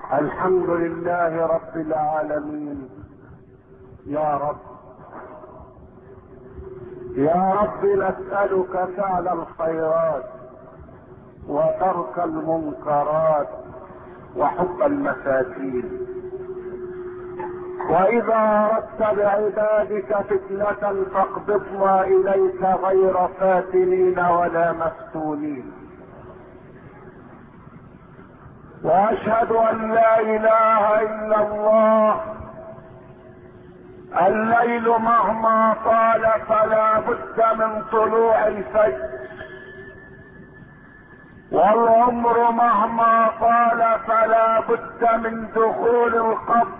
الحمد لله رب العالمين. يا رب يا رب نسألك فعل الخيرات وترك المنكرات وحب المساكين. واذا اردت بعبادك فتنة فاقبضنا اليك غير فاتنين ولا مفتونين. واشهد ان لا اله الا الله. الليل مهما طال فلا بد من طلوع الفجر، والعمر مهما طال فلا بد من دخول القبر،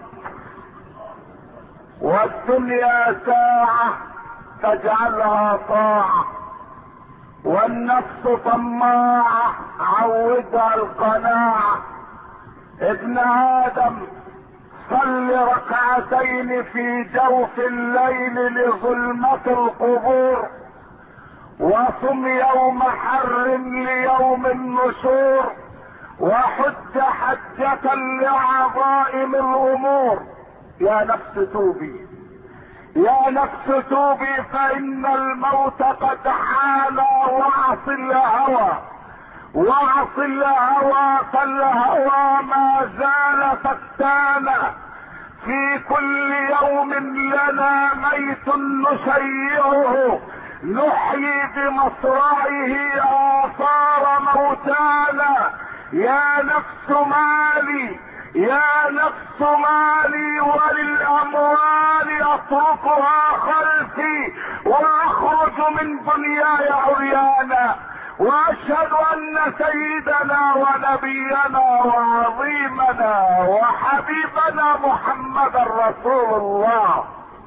والدنيا ساعة فاجعلها طاعة، والنفس طماعة عودها القناعة. ابن ادم صل ركعتين في جوف الليل لظلمة القبور، وصم يوم حر ليوم النشور، وحج حجة لعظائم الامور. يا نفس توبي يا نفس توبي فان الموت قد حان، واعص الهوى واعص الهوى فالهوى ما زال فتانا. في كل يوم لنا ميت نشيعه، نحيي بمصرعه آثار موتانا. يا نفس مالي يا نفس مالي، وللأموال أتركها خلفي وأخرج من دنياي عريانا. واشهد ان سيدنا ونبينا وعظيمنا وحبيبنا محمدا رسول الله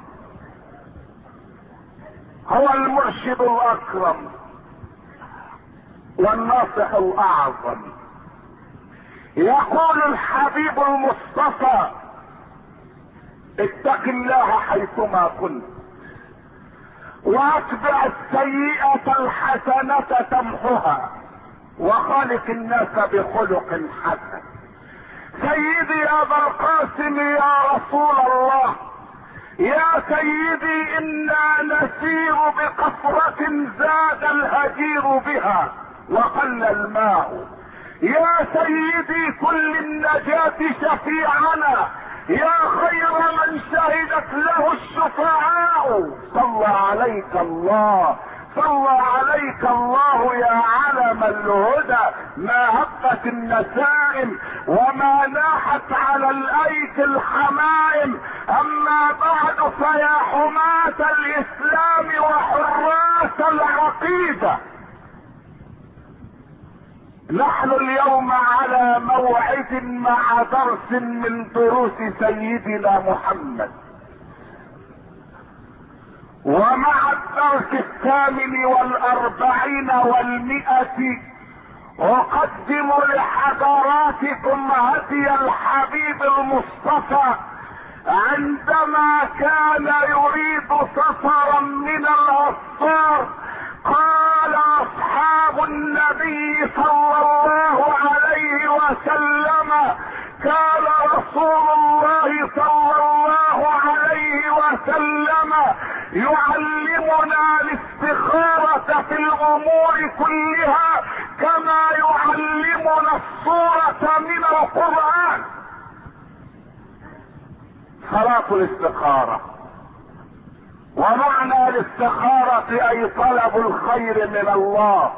هو المرشد الاكرم والناصح الاعظم. يقول الحبيب المصطفى: اتق الله حيثما كنت، واتبع السيئة الحسنة تمحها، وخالق الناس بخلق حسن. سيدي ابا القاسم يا رسول الله، يا سيدي انا نسير بقصرة زاد الهجير بها وقل الماء. يا سيدي كل النجاة شفيعنا، يا خير من شهدت له الشفعاء. صلى عليك الله صلى عليك الله يا علم الهدى. ما هبت النسائم وما ناحت على الايك الحمائم. اما بعد فيا حماة الاسلام وحراس العقيدة، نحن اليوم على موعد مع درس من دروس سيدنا محمد، ومع الدرس 48 و100 اقدم لحضراتكم هدي الحبيب المصطفى عندما كان يريد سفرا من الاسفار. قال اصحاب النبي صلى الله عليه وسلم: كان رسول الله صلى الله عليه وسلم يعلمنا الاستخارة في الامور كلها كما يعلمنا السورة من القرآن. صلاة الاستخارة، ومعنى الاستخارة اي طلب الخير من الله.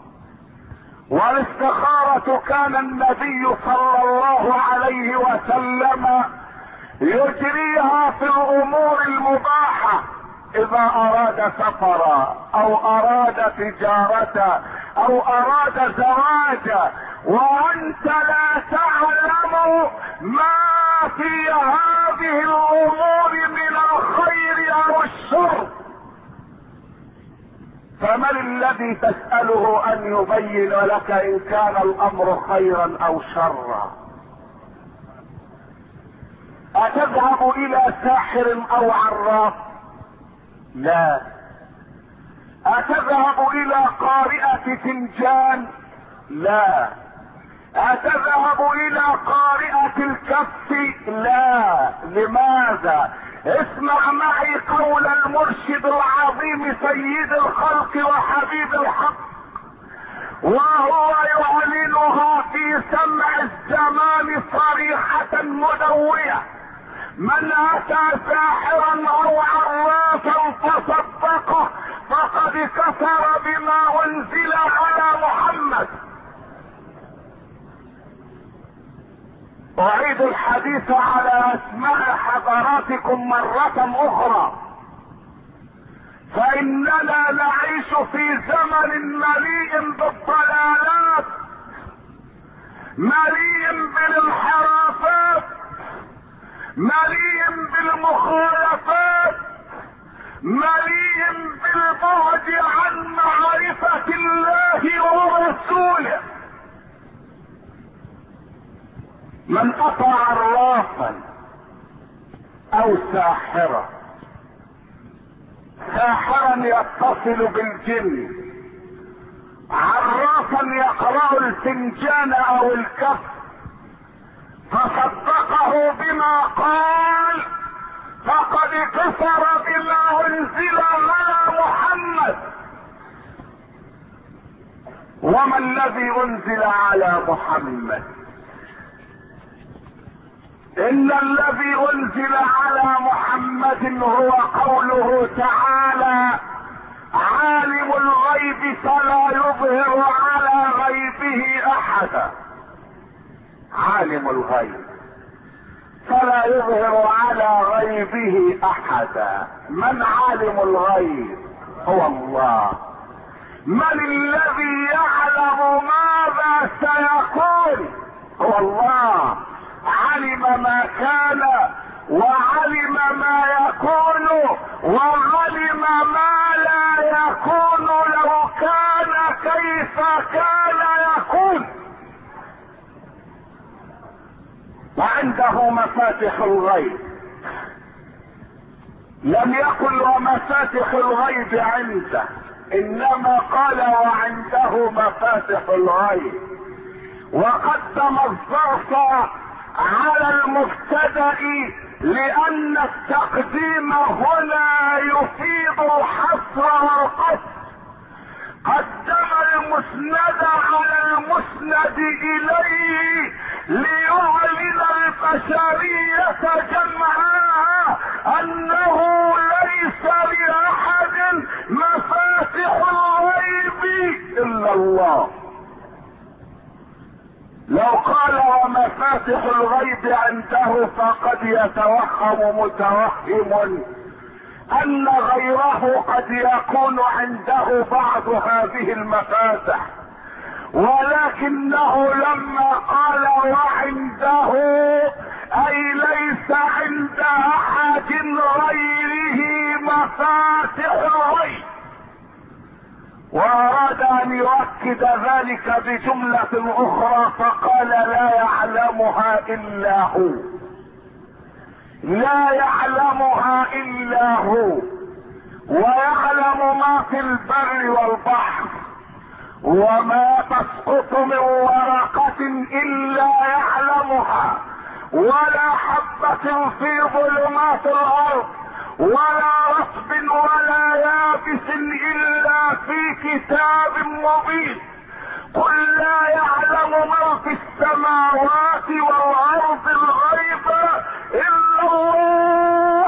والاستخارة كان النبي صلى الله عليه وسلم يجريها في الامور المباحة، اذا اراد سفرا او اراد تجارة او اراد زواجا، وانت لا تعلم ما في هذه الامور من الخير او الشر، فمن الذي تسأله ان يبين لك ان كان الامر خيرا او شرا؟ اتذهب الى ساحر او عراف؟ لا. اتذهب الى قارئة فنجان؟ لا. أتذهب إلى قارئة الكف؟ لا. لماذا؟ اسمع معي قول المرشد العظيم سيد الخلق وحبيب الحق، وهو يعلنها في سمع الزمان صريحة مدوية: من أتى ساحرا أو عرافا فصدقه فقد كفر بما أنزل على محمد. أعيد الحديث على أسماء حضراتكم مرة أخرى، فإننا نعيش في زمن مليء بالضلالات، مليء بالانحرافات، مليء بالمخالفات، مليء بالبعد عن معرفة الله ورسوله. من أتى عرافا أو ساحرا يتصل بالجن، عرافا يقرأ الفنجان أو الكف، فصدقه بما قال فقد كفر بما أنزل على محمد. وما الذي أنزل على محمد؟ إن الذي أنزل على محمد هو قوله تعالى: عالم الغيب فلا يظهر على غيبه أحدا. عالم الغيب فلا يظهر على غيبه أحدا. من عالم الغيب؟ هو الله. من الذي يعلم ماذا سيكون؟ هو الله. علم ما كان وعلم ما يكون وعلم ما لا يكون لو كان كيف كان يكون. وعنده مفاتح الغيب. لم يقل ومفاتح الغيب عنده، انما قال وعنده مفاتح الغيب، وقدم الظرف على المبتدأ لأن التقديم هنا يفيد الحصر والقصر. قدم المسند على المسند إليه ليعلن البشرية جمعاء أنه ليس لأحد مفاتح الغيب إلا الله. لو قال ومفاتح الغيب عنده فقد يتوهم متوهم ان غيره قد يكون عنده بعض هذه المفاتح، ولكنه لما قال وعنده اي ليس عند احد غيره مفاتح الغيب، واراد ان يؤكد ذلك بجملة اخرى فقال لا يعلمها الا هو. لا يعلمها الا هو، ويعلم ما في البر والبحر، وما تسقط من ورقة الا يعلمها، ولا حبة في ظلمات الارض، ولا رطب ولا يابس الا في كتاب مبين. قل لا يعلم من في السماوات والارض الغيب الا الله.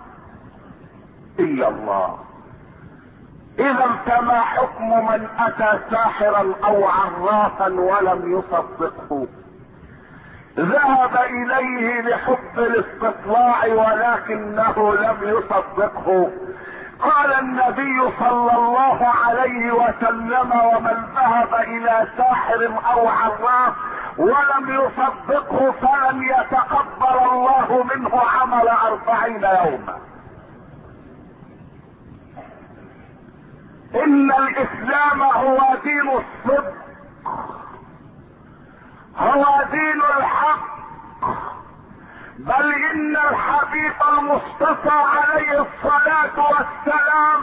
الا الله. اذا فما حكم من اتى ساحرا او عرافا ولم يصدقه؟ ذهب اليه لحب الاستطلاع ولكنه لم يصدقه. قال النبي صلى الله عليه وسلم: ومن ذهب الى ساحر او عراف ولم يصدقه فلن يتقبل الله منه عمل 40 يوما. ان الاسلام هو دين الصدق، هو دين الحق، بل ان الحبيب المصطفى عليه الصلاة والسلام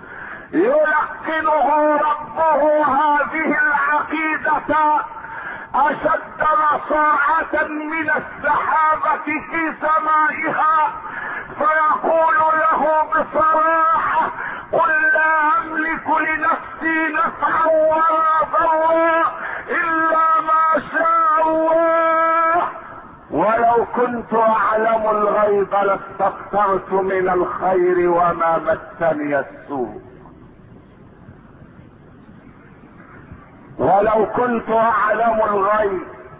يلقنه ربه هذه العقيدة اشد رصاعة من السحابة في سمائها، فيقول له بصراحة: قل لا املك لنفسي نفعا ولا ضرا الا ما شاء الله، ولو كنت اعلم الغيب لاستكثرت من الخير وما مسني السوء. ولو كنت اعلم الغيب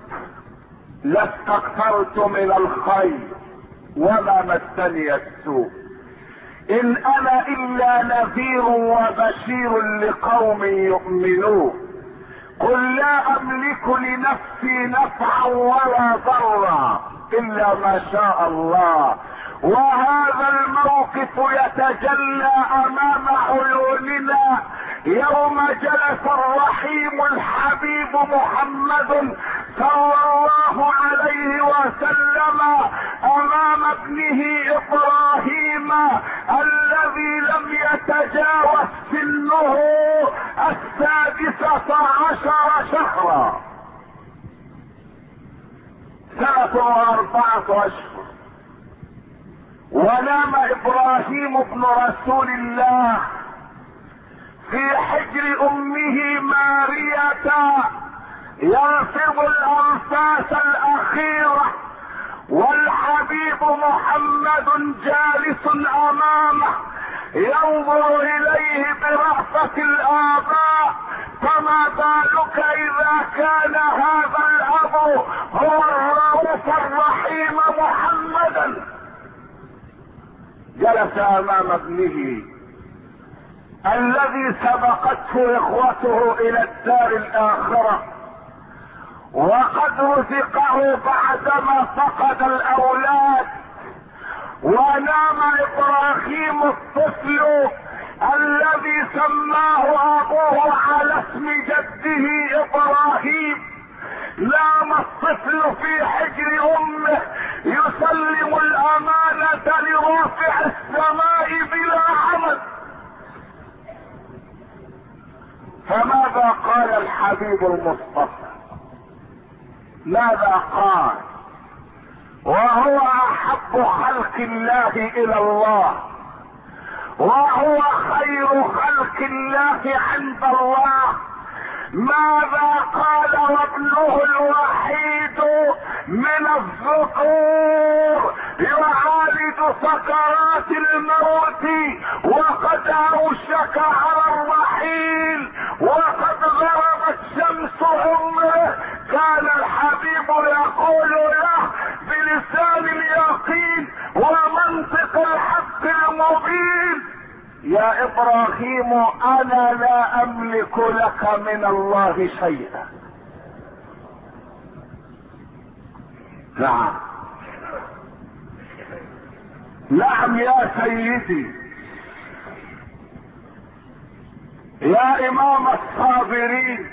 لاستكثرت من الخير وما مسني السوء، ان انا الا نذير وبشير لقوم يؤمنون. قل لا املك لنفسي نفعا ولا ضرا الا ما شاء الله. وهذا الموقف يتجلى امام عيوننا يوم جلس الرحيم الحبيب محمد صلى الله عليه وسلم امام ابنه ابراهيم الذي لم يتجاوز سنه 16 شهرا، 1 و4 أشهر. ونام ابراهيم ابن رسول الله في حجر امه مارية يلفظ الانفاس الاخيرة، والحبيب محمد جالس امامه ينظر اليه برأفة الاباء. فما بالك اذا كان هذا الاب هو الرؤوف الرحيم محمدا. جلس امام ابنه الذي سبقته اخوته الى الدار الاخرة، وقد رزقه بعدما فقد الاولاد. ونام ابراهيم الطفل الذي سماه ابوه على اسم جده ابراهيم، نام الطفل في حجر امه يسلم الامانة لرافع السماء بلا عمد. فماذا قال الحبيب المصطفى؟ ماذا قال وهو احب خلق الله الى الله، وهو خير خلق الله عند الله؟ ماذا قال وابنه الوحيد من الذكور يعالج سكرات الموت وقد اوشك على الرحيل وقد غربت شمس عمره؟ كان الحبيب يقول له بلسان اليقين ومنطق الحق المبين: يا ابراهيم انا لا املك لك من الله شيئا. نعم نعم يا سيدي، يا امام الصابرين،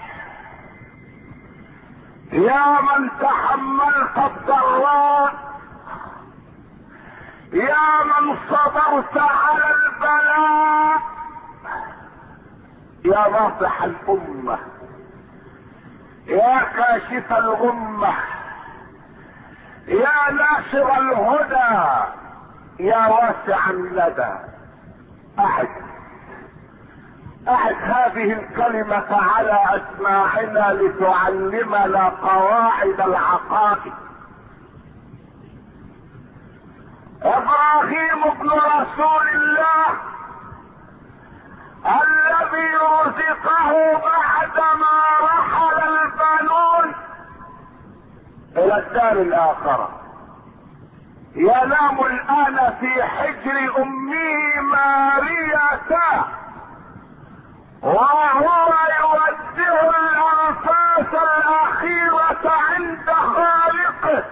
يا من تحملت الضراء، يا من صبرت على البلاء، يا ناصح الامة، يا كاشف الغمة، يا ناشر الهدى، يا واسع الندى، اعد هذه الكلمة على اسماعنا لتعلمنا قواعد العقائد. ابراهيم ابن رسول الله الذي رزقه بعدما رحل البنون الى الدار الاخرة ينام الان في حجر امه مارية، وهو يودع الانفاس الاخيرة عند خالقه.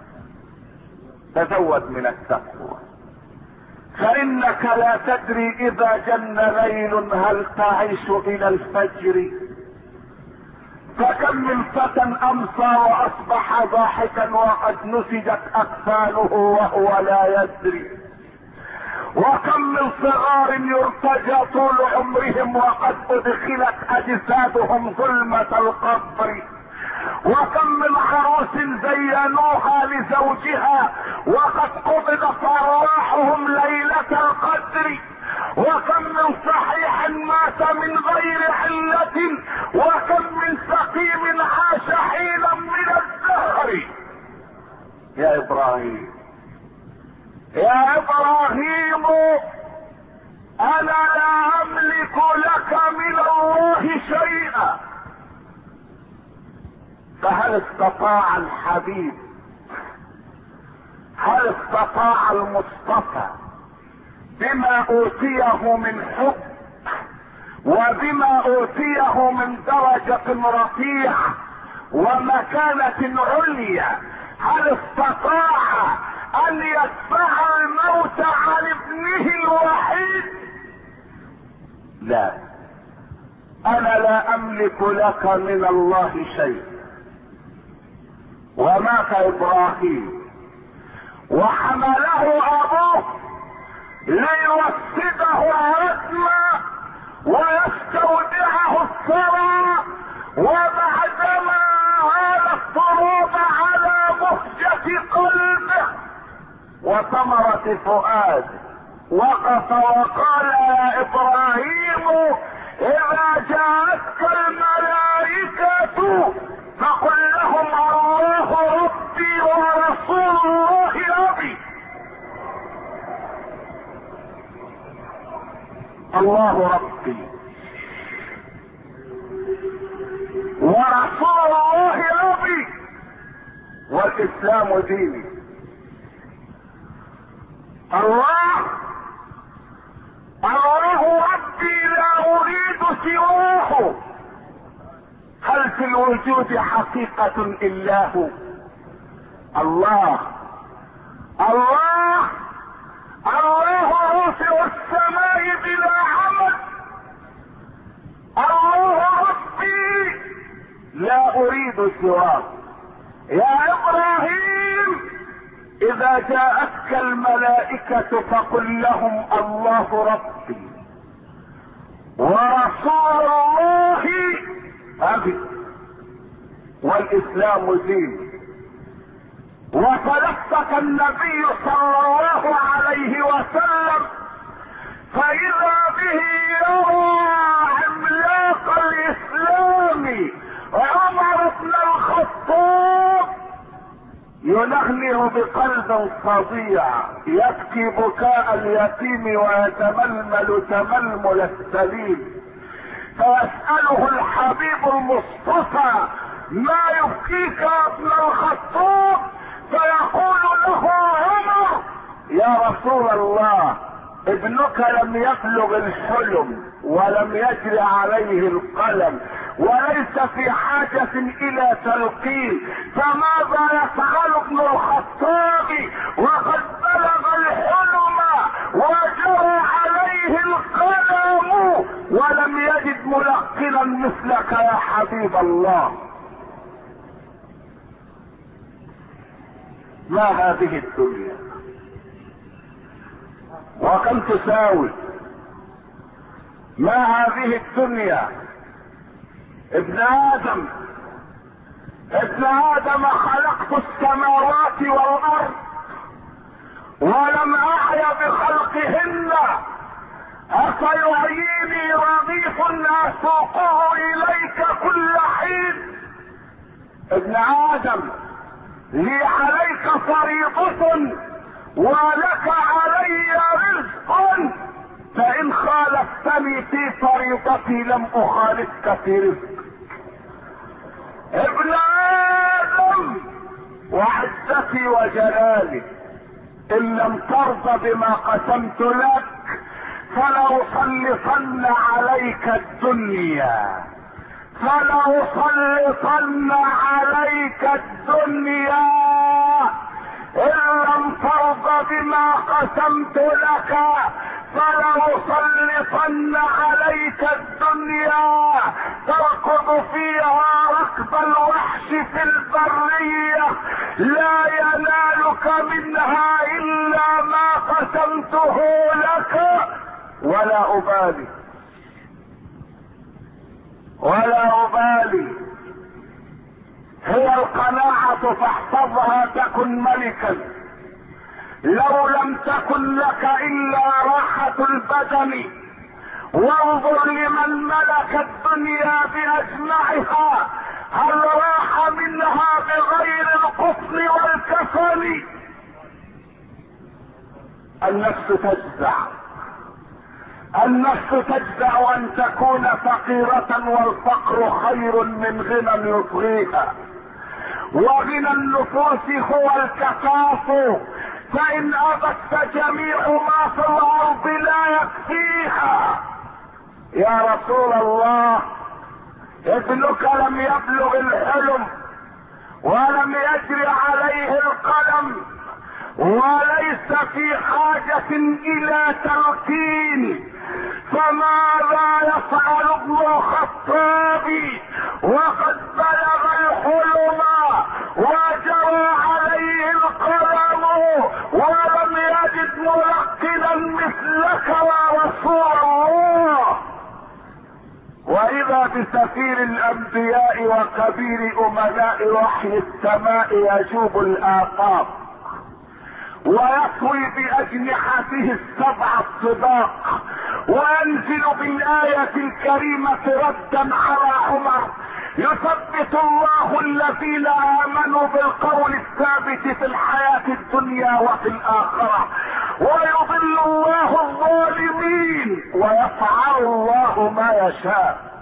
تزود من التقوى، فانك لا تدري اذا جن ليل هل تعيش الى الفجر. فكم من فتى امسى واصبح ضاحكا وقد نسجت اكفانه وهو لا يدري، وكم من صغار يرتجى طول عمرهم وقد ادخلت اجسادهم ظلمة القبر، وكم من عروس زينوها لزوجها وقد قبضت ارواحهم ليلة القدر، وكم من صحيح مات من غير علة، وكم من سقيم عاش حينا من الدهر. يا ابراهيم، يا ابراهيم، انا لا املك لك من الله شيئا. فهل استطاع الحبيب، هل استطاع المصطفى بما اوتيه من حب وبما اوتيه من درجة رفيعة ومكانة عليا، هل استطاع ان يدفع الموت عن ابنه الوحيد؟ لا، انا لا املك لك من الله شيء. ومات ابراهيم وحمله ابوه ليوسده عزما ويستودعه الثرى، وبعدما هال التراب على مهجة قلبه وثمرة فؤاده وقف وقال: يا ابراهيم، اذا جاءتك الملائكة فقل لهم الله ربي ورسول الله ابي. الله ربي ورسول الله ابي والاسلام ديني. الله ربي لا اريد سواه. هل في الوجود حقيقة الا هو؟ الله رافع السماء بلا عمد. الله ربي لا اريد سواه. يا ابراهيم، اذا جاءتك الملائكة فقل لهم الله ربي ورسول الله ابي والاسلام دين. وتلفت النبي صلى الله عليه وسلم فاذا به يرى عملاق الاسلام عمر بن الخطاب ينهنه بقلب فظيع يبكي بكاء اليتيم ويتململ تململ السليم، فيسأله الحبيب المصطفى: ما يبكيك يا ابن الخطاب؟ فيقول له عمر: يا رسول الله، ابنك لم يبلغ الحلم ولم يجري عليه القلم وليس في حاجة الى تلقين، فماذا يفعل ابن الخطاب وقد بلغ الحلم وجرى عليه القلم ولم يجد ملقنا مثلك يا حبيب الله؟ ما هذه الدنيا وكم تساوي؟ ما هذه الدنيا؟ ابن ادم خلقت السماوات والارض ولم اعي بخلقهن، افيعيني رغيف اسوقه اليك كل حين. ابن ادم، لي عليك فريضة ولك علي رزق، فان خالفتني في فريضتي لم اخالفك في رزق. ابن ادم، وعزتي وجلالي، ان لم ترضى بما قسمت لك فلأسلطن عليك الدنيا، فلأسلطن عليك الدنيا. ان لم ترضى بما قسمت لك فلأسلطن عليك الدنيا، تركض فيها ركض الوحش في البرية، لا ينالك منها الا ما قسمته لك، ولا ابالي هي القناعة فاحفظها تكن ملكا. لو لم تكن لك الا راحة البدن، وانظر لمن ملك الدنيا باجمعها هل راح منها بغير القطن والكفن. النفس تجزع، النفس تجزع ان تكون فقيرة، والفقر خير من غنى يطغيها. وغنى النفوس هو الكفاف، فان ابت فجميع ما في الارض لا يكفيها. يا رسول الله، ابنك لم يبلغ الحلم ولم يجري عليه القلم، وليس في حاجة الى تركين، فماذا يفعل ابن الخطاب وقد بلغ الحلم وجرى عليه القلم ولم يجد ملقنا مثلك يا رسول الله؟ واذا بسفير الانبياء وكبير امناء وحي السماء يجوب الافاق ويطوي باجنحته السبع الطباق، وينزل بالايه الكريمه ردا على عمر: يثبت الله الذين امنوا بالقول الثابت في الحياه الدنيا وفي الاخره، ويضل الله الظالمين، ويفعل الله ما يشاء،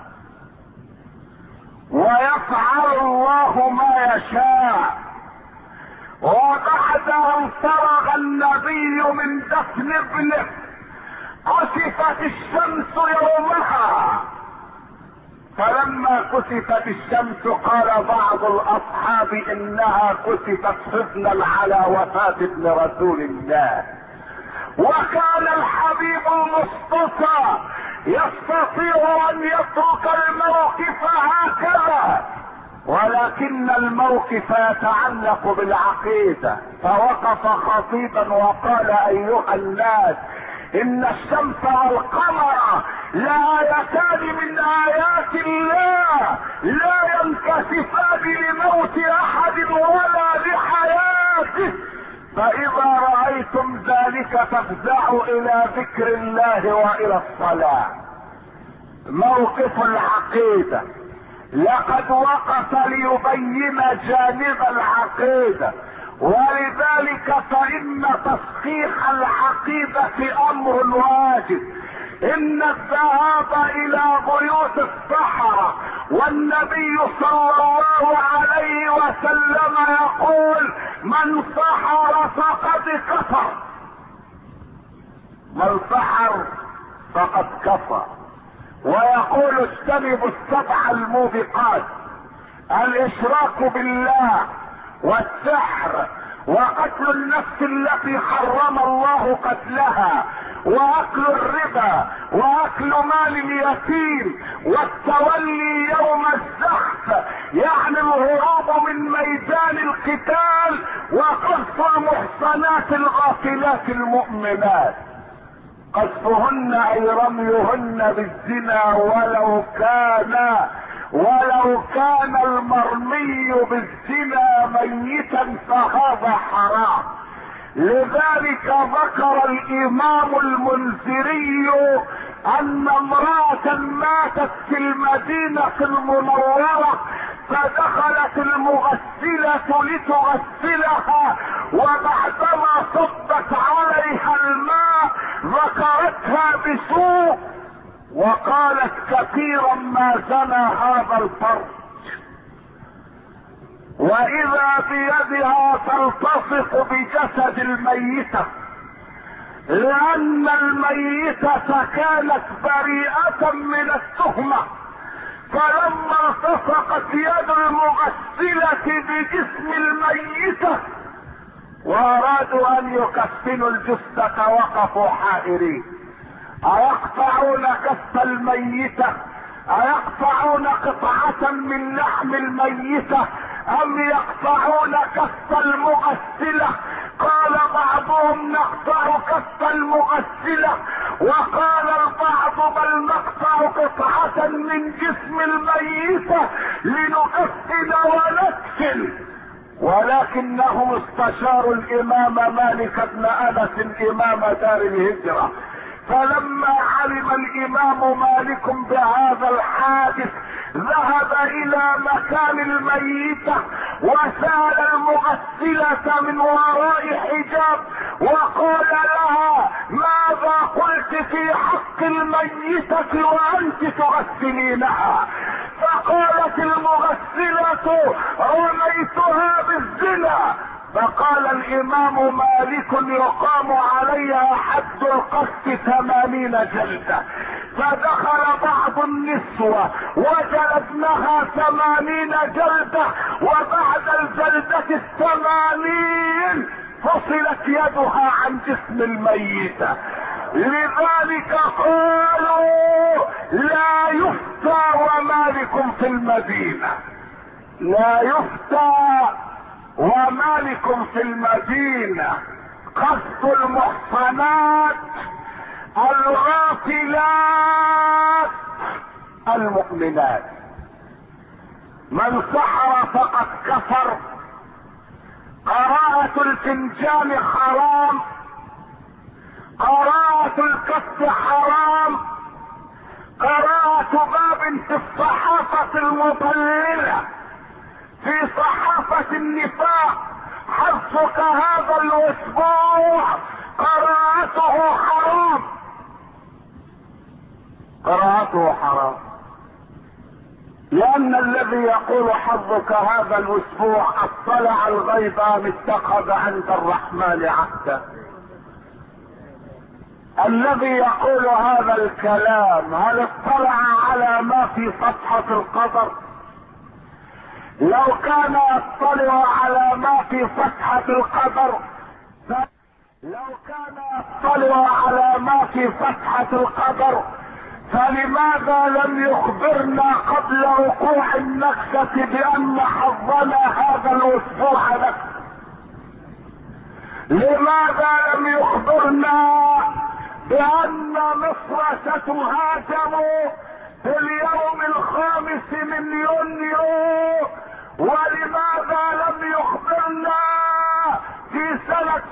ويفعل الله ما يشاء. وبعد ان فرغ النبي من دفن ابنه كسفت الشمس يومها، فلما كسفت الشمس قال بعض الاصحاب انها كسفت حزنا على وفاة ابن رسول الله. وكان الحبيب المصطفى يستطيع ان يترك الموقف هكذا، ولكن الموقف يتعلق بالعقيدة، فوقف خطيبا وقال: ايها الناس، ان الشمس والقمر لآيتان من آيات الله لا ينكسفان لموت احد ولا لحياته، فاذا رأيتم ذلك فافزعوا الى ذكر الله والى الصلاة. موقف العقيدة، لقد وقف ليبين جانب العقيدة، ولذلك فإن تصحيح العقيدة امر واجب. ان الذهاب الى بيوت السحرة، والنبي صلى الله عليه وسلم يقول: من سحر فقد كفر، من سحر فقد كفر. ويقول: اجتنبوا السبع الموبقات: الاشراك بالله، والسحر، وقتل النفس التي حرم الله قتلها، واكل الربا، واكل مال اليتيم، والتولي يوم الزحف يعني الهروب من ميدان القتال، وقذف المحصنات الغافلات المؤمنات. قذفهن اي رميهن بالزنا ولو كان المرمي بالزنا ميتا فهذا حرام. لذلك ذكر الامام المنذري ان امرأة ماتت في المدينة المنورة، فدخلت المغسلة لتغسلها، وبعدما صبت عليها الماء ذكرتها بسوء وقالت: كثيرا ما زنى هذا الفرج. واذا بيدها تلتصق بجسد الميتة، لان الميتة كانت بريئة من التهمة، فلما التصقت يد المغسلة بجسم الميتة وارادوا ان يكفنوا الجثة وقفوا حائرين: ايقطعون كف الميتة؟ ايقطعون قطعة من لحم الميتة؟ ام يقطعون كف المغسلة؟ قال بعضهم: نقطع كف المغسلة، وقال البعض: بل نقطع قطعة من جسم الميت لنكفن ونكفن، ولكنهم استشاروا الامام مالك بن انس امام دار الهجرة. فلما علم الامام مالك بهذا الحادث ذهب الى مكان الميتة وسال المغسلة من وراء حجاب وقال لها: ماذا قلت في حق الميتة وانت تغسلينها؟ فقالت المغسلة: رميتها بالزنا. فقال الامام مالك: يقام عليها حد القذف 80 جلدة. فدخل بعض النسوة وجلدنها 80 جلدة، وبعد الجلدة 80 فصلت يدها عن جسم الميتة. لذلك قالوا: لا يفتى ومالك في المدينة، لا يفتى ومالك في المدينة. قذف المحصنات الغافلات المؤمنات. من سحر فقد كفر. قراءة الفنجان حرام، قراءة الكف حرام، قراءة باب في الصحافة المضللة في صحافة النفاق حرصك هذا الاسبوع قراءته حرام، قراءته حرام، لان الذي يقول حظك هذا الاسبوع اطلع الغيب ام اتخذ عند الرحمن عهدا. الذي يقول هذا الكلام هل اطلع على ما في صفحة القدر؟ لو كان يطلع على ما في صفحة القدر، لو كان يطلع على ما في صفحة القدر فلماذا لم يخبرنا قبل وقوع النكسة بأن حظنا هذا الاسبوع نكسة؟ لماذا لم يخبرنا بأن مصر ستهاجم في اليوم 5 من يونيو؟ ولماذا لم يخبرنا في سنة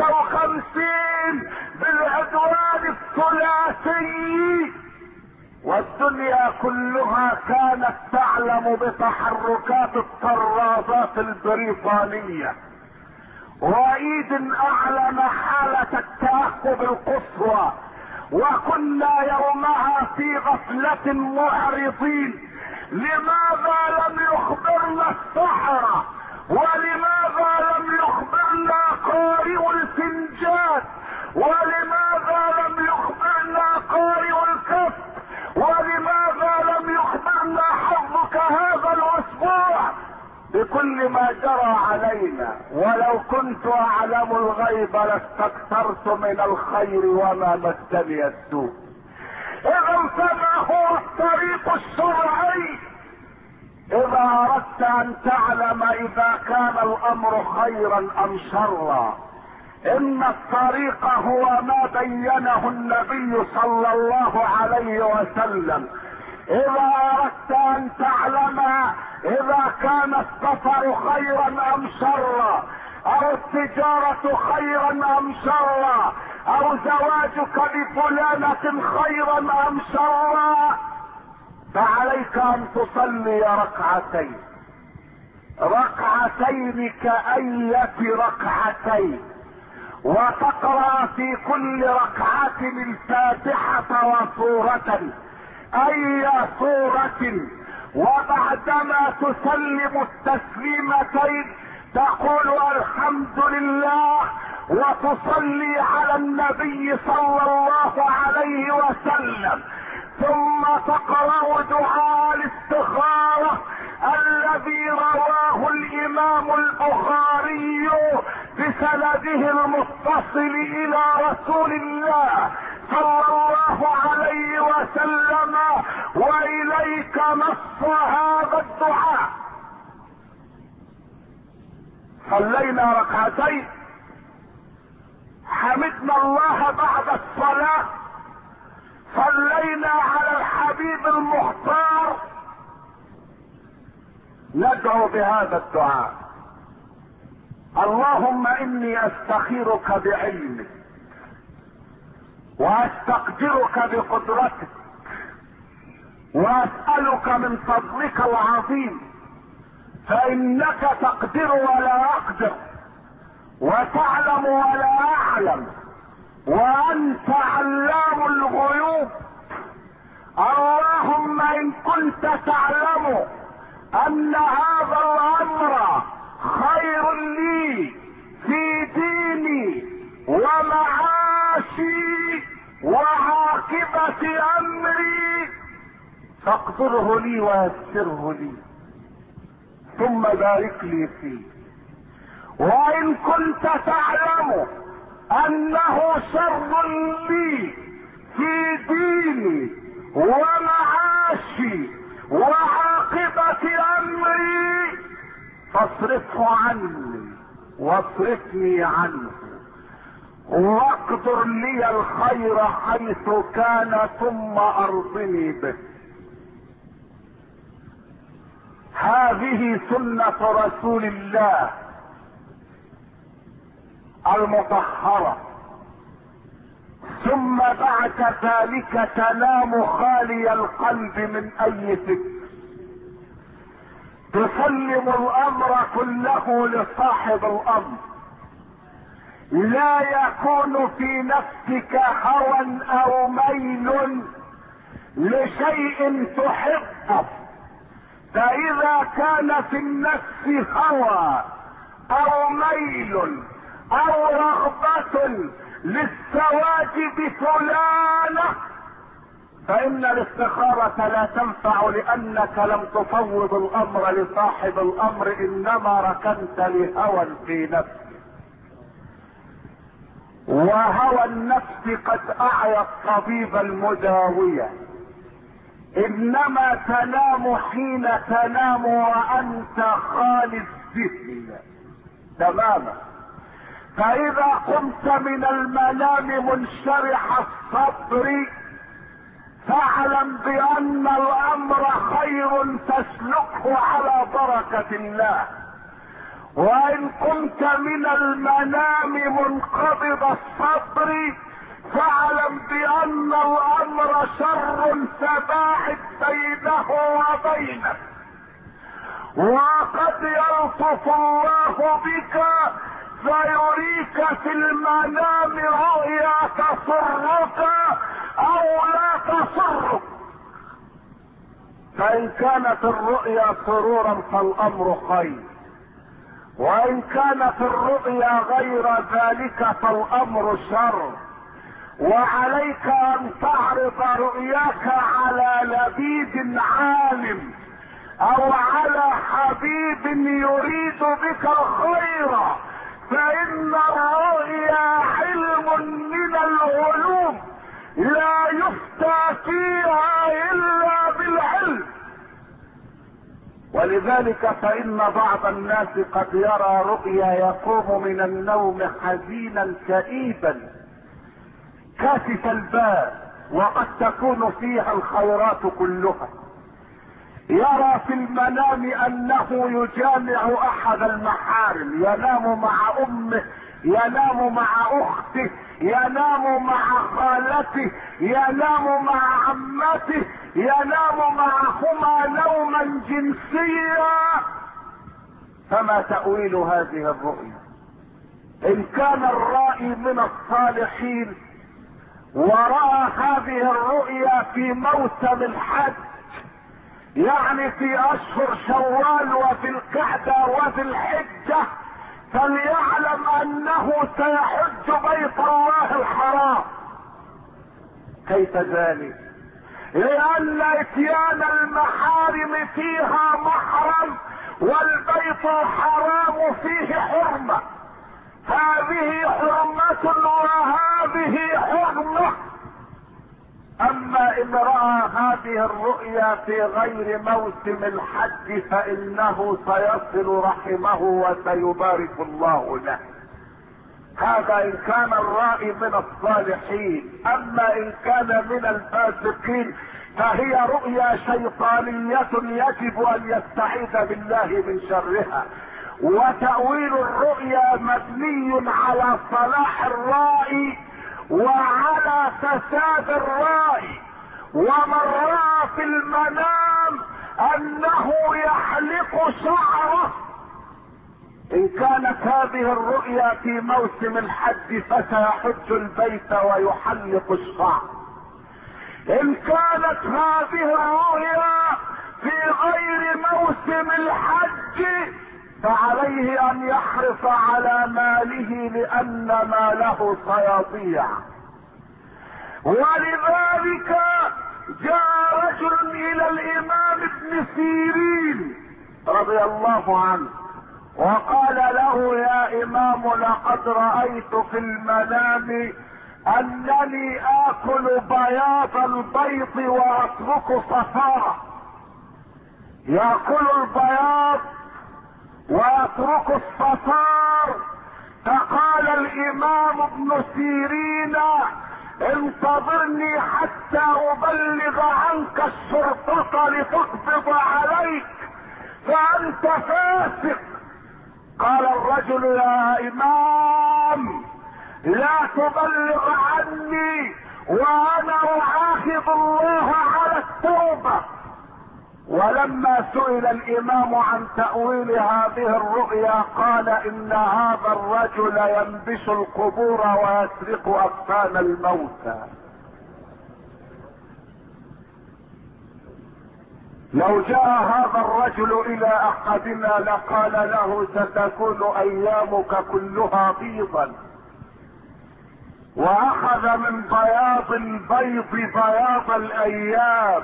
56 بالعدوان الثلاثي؟ والدنيا كلها كانت تعلم بتحركات الطرازات البريطانية، وإيد أعلن حالة التأهب القصوى، وكنا يومها في غفلة معرضين. لماذا لم يخبرنا السحرة؟ ولماذا لم يخبرنا قارئ الفنجان؟ ولماذا لم يخبرنا قارئ الكف؟ ولماذا لم يخبرنا حظك هذا الاسبوع بكل ما جرى علينا؟ ولو كنت اعلم الغيب لاستكثرت من الخير وما مسني السوء. اذا فما هو الطريق الشرعي اذا اردت ان تعلم اذا كان الامر خيرا ام شرا؟ ان الطريق هو ما بينه النبي صلى الله عليه وسلم. اذا اردت ان تعلم اذا كان السفر خيرا ام شرا، او التجارة خيرا ام شرا، او زواجك بفلانة خيرا ام شرا، فعليك ان تصلي ركعتين، ركعتين كأية ركعتين، وتقرأ في كل ركعة الفاتحة وسورة، اي سورة، وبعدما تسلم التسليمتين تقول الحمد لله وتصلي على النبي صلى الله عليه وسلم، ثم تقرأ دعاء الاستخارة الذي رواه الامام البخاري بسنده المتصل الى رسول الله صلى الله عليه وسلم، واليك نص هذا الدعاء. صلينا ركعتين، حمدنا الله بعد الصلاة، صلينا على الحبيب الحبيب المختار ندعو بهذا الدعاء: اللهم اني استخيرك بعلمك واستقدرك بقدرتك واسألك من فضلك العظيم، فانك تقدر ولا اقدر وتعلم ولا اعلم وانت علام الغيوب. اللهم ان كنت تعلم ان هذا الامر خير لي في ديني ومعاشي وعاقبة امري فاقدره لي ويسره لي ثم بارك لي فيه. وان كنت تعلم انه شر لي في ديني ومعاشي وعاقبة امري فاصرفه عني واصرفني عنه واقدر لي الخير حيث كان ثم ارضني به. هذه سنة رسول الله المطهرة. ثم بعد ذلك تنام خالي القلب من اي فكر، تسلم الامر كله لصاحب الامر، لا يكون في نفسك هوى او ميل لشيء تحبه. فاذا كان في النفس هوى او ميل او رغبة للزواج بفلانة فان الاستخارة لا تنفع، لانك لم تفوض الامر لصاحب الامر، انما ركنت لهوى في نفسك. وهوى النفس قد اعيا الطبيب المداوية، انما تنام حين تنام وانت خالي الذهن تماما. فاذا قمت من المنام منشرح الصدر فاعلم بان الامر خير تسلكه على بركة الله. وان قمت من المنام منقبض الصدر فاعلم بان الامر شر فباعد بينه وبينك. وقد يلطف الله بك فيريك في المنام رؤيا تسرك او لا تسرك. فان كانت الرؤيا سرورا فالامر خير، وان كانت الرؤيا غير ذلك فالامر شر. وعليك ان تعرض رؤياك على لبيب عالم او على حبيب يريد بك الخير، فان الرؤيا علم من العلوم لا يفتى فيها الا بالعلم. ولذلك فان بعض الناس قد يرى رؤيا يقوم من النوم حزينا كئيبا كاسف البال وقد تكون فيها الخيرات كلها. يرى في المنام انه يجامع احد المحارم، ينام مع امه، ينام مع اخته، ينام مع خالته، ينام مع عمته، ينام معهما نوما جنسيا. فما تأويل هذه الرؤيا؟ ان كان الرائي من الصالحين ورأى هذه الرؤيا في موسم الحج، يعني في اشهر شوال وفي القعدة وفي الحجة، فليعلم انه سيحج بيت الله الحرام. كيف ذلك؟ لان اتيان المحارم فيها محرم والبيت الحرام فيه حرمة. هذه حرمة وهذه حرمة. اما ان رأى هذه الرؤيا في غير موسم الحج فانه سيصل رحمه وسيبارك الله له. هذا ان كان الرائي من الصالحين. اما ان كان من الفاسقين فهي رؤيا شيطانية يجب ان يستعيذ بالله من شرها. وتأويل الرؤيا مبني على صلاح الرائي وعلى فساد الرائي. ومن رأى في المنام انه يحلق شعره، ان كانت هذه الرؤيا في موسم الحج فسيحج البيت ويحلق الشعر. ان كانت هذه الرؤيا في غير موسم الحج فعليه ان يحرص على ماله لان ماله سيضيع. ولذلك جاء رجل الى الامام ابن سيرين رضي الله عنه وقال له: يا امام، لقد رأيت في المنام انني اكل بياض البيض واترك صفاره. ياكل البياض واترك الصفار. فقال الامام ابن سيرين: انتظرني حتى ابلغ عنك الشرطة لتقبض عليك فانت فاسق. قال الرجل: يا امام، لا تبلغ عني وانا اعاهد الله على التوبة. ولما سئل الامام عن تأويل هذه الرؤيا قال: ان هذا الرجل ينبش القبور ويسرق اكفان الموتى. لو جاء هذا الرجل الى احدنا لقال له: ستكون ايامك كلها بيضا. واخذ من بياض البيض بياض الايام.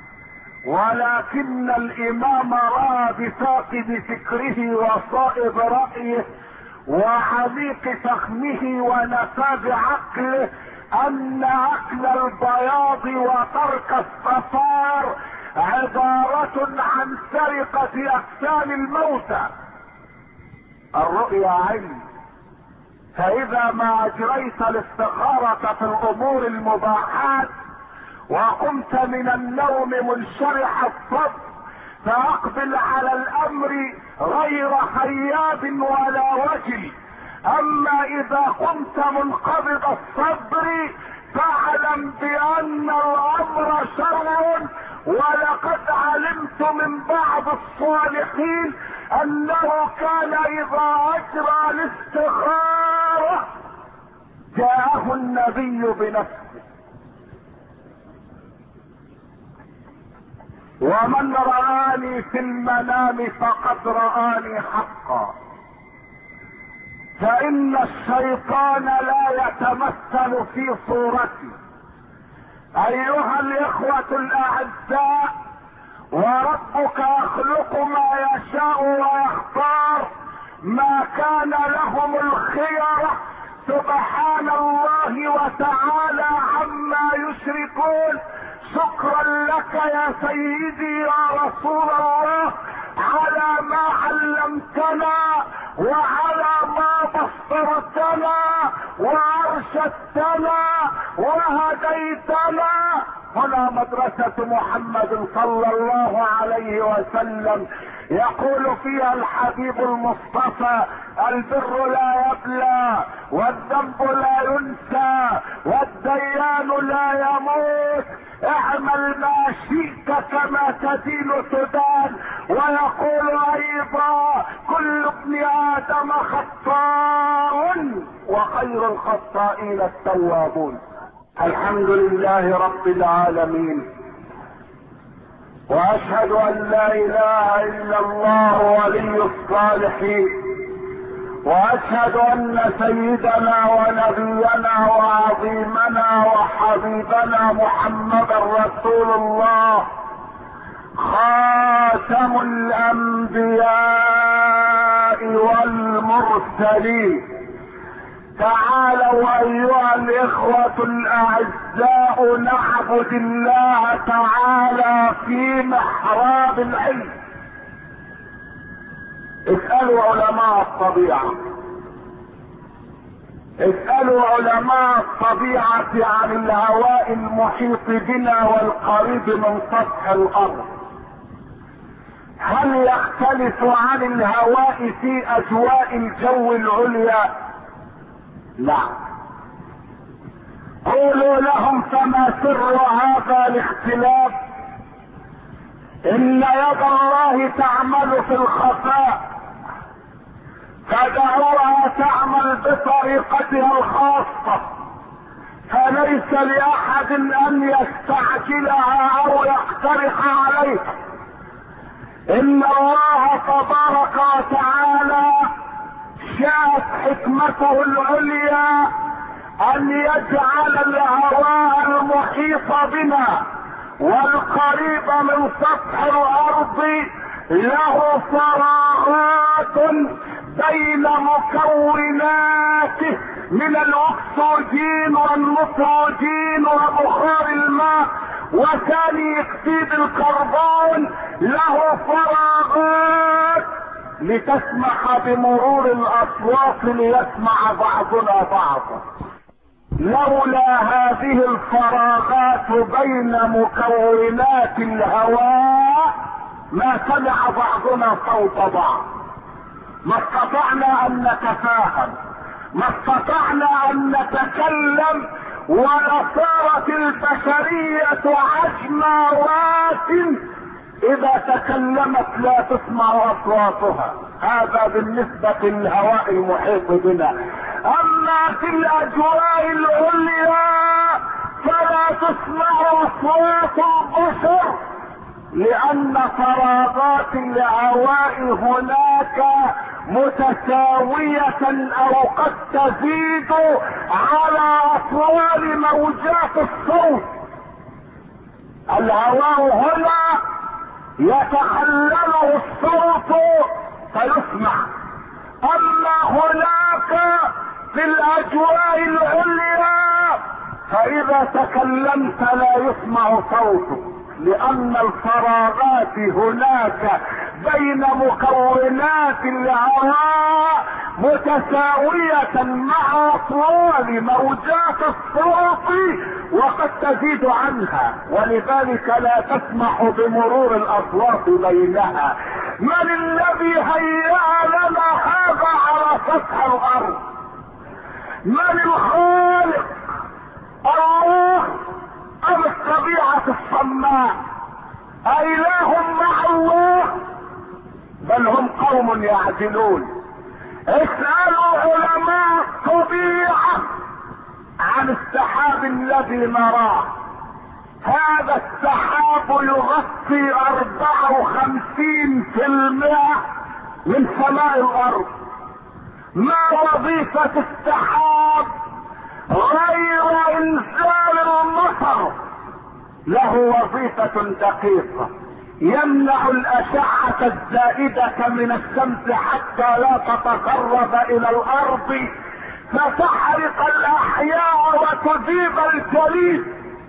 ولكن الامام راى بثاقب فكره وصائب رأيه وعميق فهمه ونفاذ عقله ان اكل البياض وترك الصفار عبارة عن سرقة اجسام الموتى. الرؤيا علم. فاذا ما اجريت الاستخارة في الامور المباحات وقمت من النوم منشرح الصدر فاقبل على الامر غير خياب ولا وجل. اما اذا قمت منقبض الصدر فاعلم بان الامر شر. ولقد علمت من بعض الصالحين انه كان اذا اجرى الاستخارة جاءه النبي بنفسه. ومن رآني في المنام فقد رآني حقا. فإن الشيطان لا يتمثل في صورتي. أيها الإخوة الأعزاء، وربك يخلق ما يشاء ويختار. ما كان لهم الخيرة سبحان الله وتعالى عما يشركون. شكرا لك يا سيدي يا رسول الله على ما علمتنا وعلى ما بصرتنا وارشدتنا وهديتنا. هنا مدرسة محمد صلى الله عليه وسلم يقول فيها الحبيب المصطفى: البر لا يبلى والذنب لا ينسى والديان لا يموت. اعمل ما شئت كما تدين تدان. ويقول ايضا: كل ابن ادم خطاء وخير الخطائين التوابون. الحمد لله رب العالمين، واشهد ان لا اله الا الله ولي الصالحين، واشهد ان سيدنا ونبينا وعظيمنا وحبيبنا محمدا رسول الله خاتم الانبياء والمرسلين. تعالوا ايها الاخوة الاعزاء نعبد الله تعالى في محراب العلم. اسألوا علماء الطبيعة اسألوا علماء الطبيعة عن الهواء المحيط بنا والقريب من سطح الارض، هل يختلف عن الهواء في اجواء الجو العليا؟ لا. قولوا لهم فما سر هذا الاختلاف؟ ان يد الله تعمل في الخفاء، فدعوها تعمل بطريقتها الخاصة، فليس لاحد ان يستعجلها او يقترح عليها. ان الله تبارك وتعالى شاءت حكمته العليا ان يجعل الهواء المحيط بنا والقريب من سطح الارض له فراغات بين مكوناته من الاكسجين والنيتروجين وبخار الماء وثاني اكسيد الكربون، له فراغات لتسمح بمرور الاصوات ليسمع بعضنا بعضا. لولا هذه الفراغات بين مكونات الهواء ما سمع بعضنا صوت بعض، ما استطعنا ان نتفاهم، ما استطعنا ان نتكلم، ولصارت البشرية عجماوات اذا تكلمت لا تسمع اصواتها. هذا بالنسبة للهواء المحيط بنا. اما في الاجواء العليا فلا تسمع اصوات البشر، لان فراغات الهواء هناك متساوية او قد تزيد على اطوال موجات الصوت. الهواء هنا يتخلله الصوت فيسمع، اما هناك في الاجواء العليا فاذا تكلمت لا يسمع صوتك، لان الفراغات هناك بين مكونات الهواء متساوية مع اطوال موجات الصوت وقد تزيد عنها، ولذلك لا تسمح بمرور الاصوات بينها. من الذي هيأ لنا هذا على سطح الارض؟ من الخالق؟ الله ام الطبيعة الصماء؟ أإله مع الله؟ بل هم قوم يعدلون. اسألوا علماء الطبيعة عن السحاب الذي نراه. هذا السحاب يغطي 54% من سماء الارض. ما وظيفة السحاب غير انزال المطر؟ له وظيفة دقيقة، يمنع الاشعة الزائدة من الشمس حتى لا تتقرب الى الارض فتحرق الاحياء وتذيب الجليد.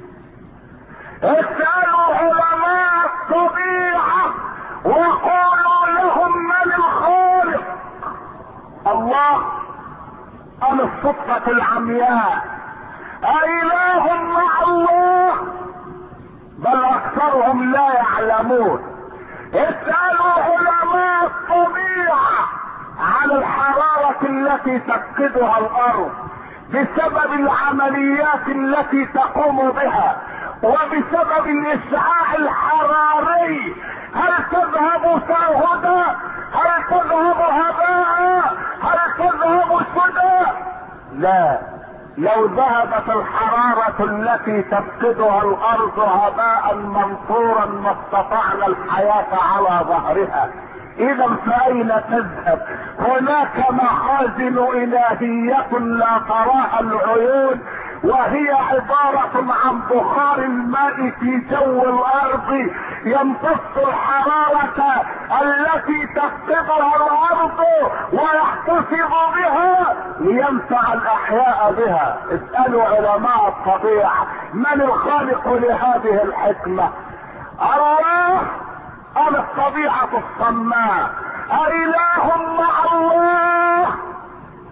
اسألوا علماء الطبيعة وقولوا لهم من الخالق؟ الله ام الصدفة العمياء؟ أإله مع الله؟ بل اكثرهم لا يعلمون. اسألوا علماء الطبيعة عن الحرارة التي تفقدها الارض بسبب العمليات التي تقوم بها وبسبب الاشعاع الحراري. هل تذهب ساهدى؟ هل تذهب هباء؟ هل تذهب سدى؟ لا. لو ذهبت الحرارة التي تفقدها الارض هباء منثورا ما استطعنا الحياة على ظهرها. اذا فاين تذهب؟ هناك مخازن الهية لا تراها العيون، وهي عبارة عن بخار الماء في جو الارض يمتص الحرارة التي تفقدها الارض ويحتفظ بها لينفع الاحياء بها. اسألوا علماء الطبيعة من الخالق لهذه الحكمة؟ الله ام الطبيعة الصماء؟ أإله مع الله؟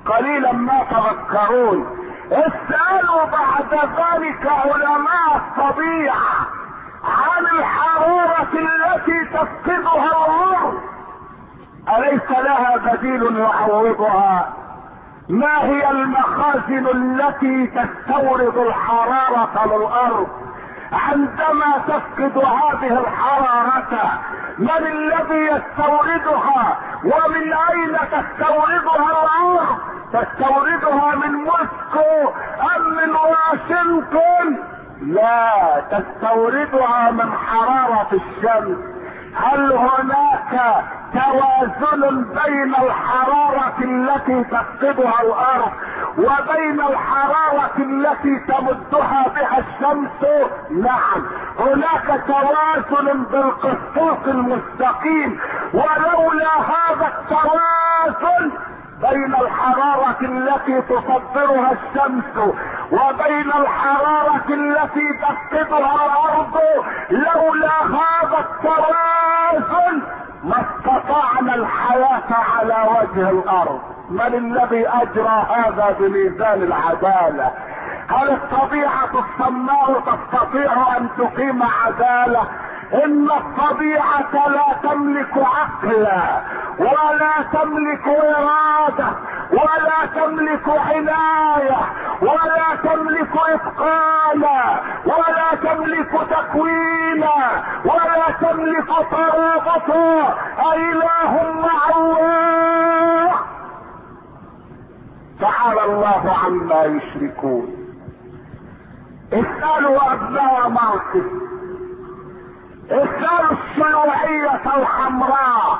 قليلا ما تذكرون. اسألوا بعد ذلك علماء الطبيعة عن الحرارة التي تفقدها الأرض، أليس لها بديل يعوضها؟ ما هي المخازن التي تستورد الحرارة للأرض؟ عندما تفقد هذه الحرارة من الذي يستوردها؟ ومن اين تستوردها الارض؟ تستوردها من موسكو ام من واشنطن؟ لا، تستوردها من حرارة الشمس. هل هناك توازن بين الحرارة التي تفقدها الارض وبين الحرارة التي تمدها بها الشمس؟ نعم، هناك توازن بالقسطوس المستقيم، ولولا هذا التوازن بين الحرارة التي تصدرها الشمس وبين الحرارة التي تفقدها الارض، لولا هذا التوازن ما استطعنا الحياة على وجه الارض. من الذي اجرى هذا بميزان العدالة؟ هل الطبيعة الصماء تستطيع ان تقيم عدالة؟ ان الطبيعة لا تملك عقلا ولا تملك ارادة ولا تملك عناية ولا تملك اتقانا ولا تملك تكوينا ولا تملك ترابطا. اله مع الله؟ تعالى الله عما يشركون. اسألوا ابناء مصر، اسألوا الشيوعية الحمراء،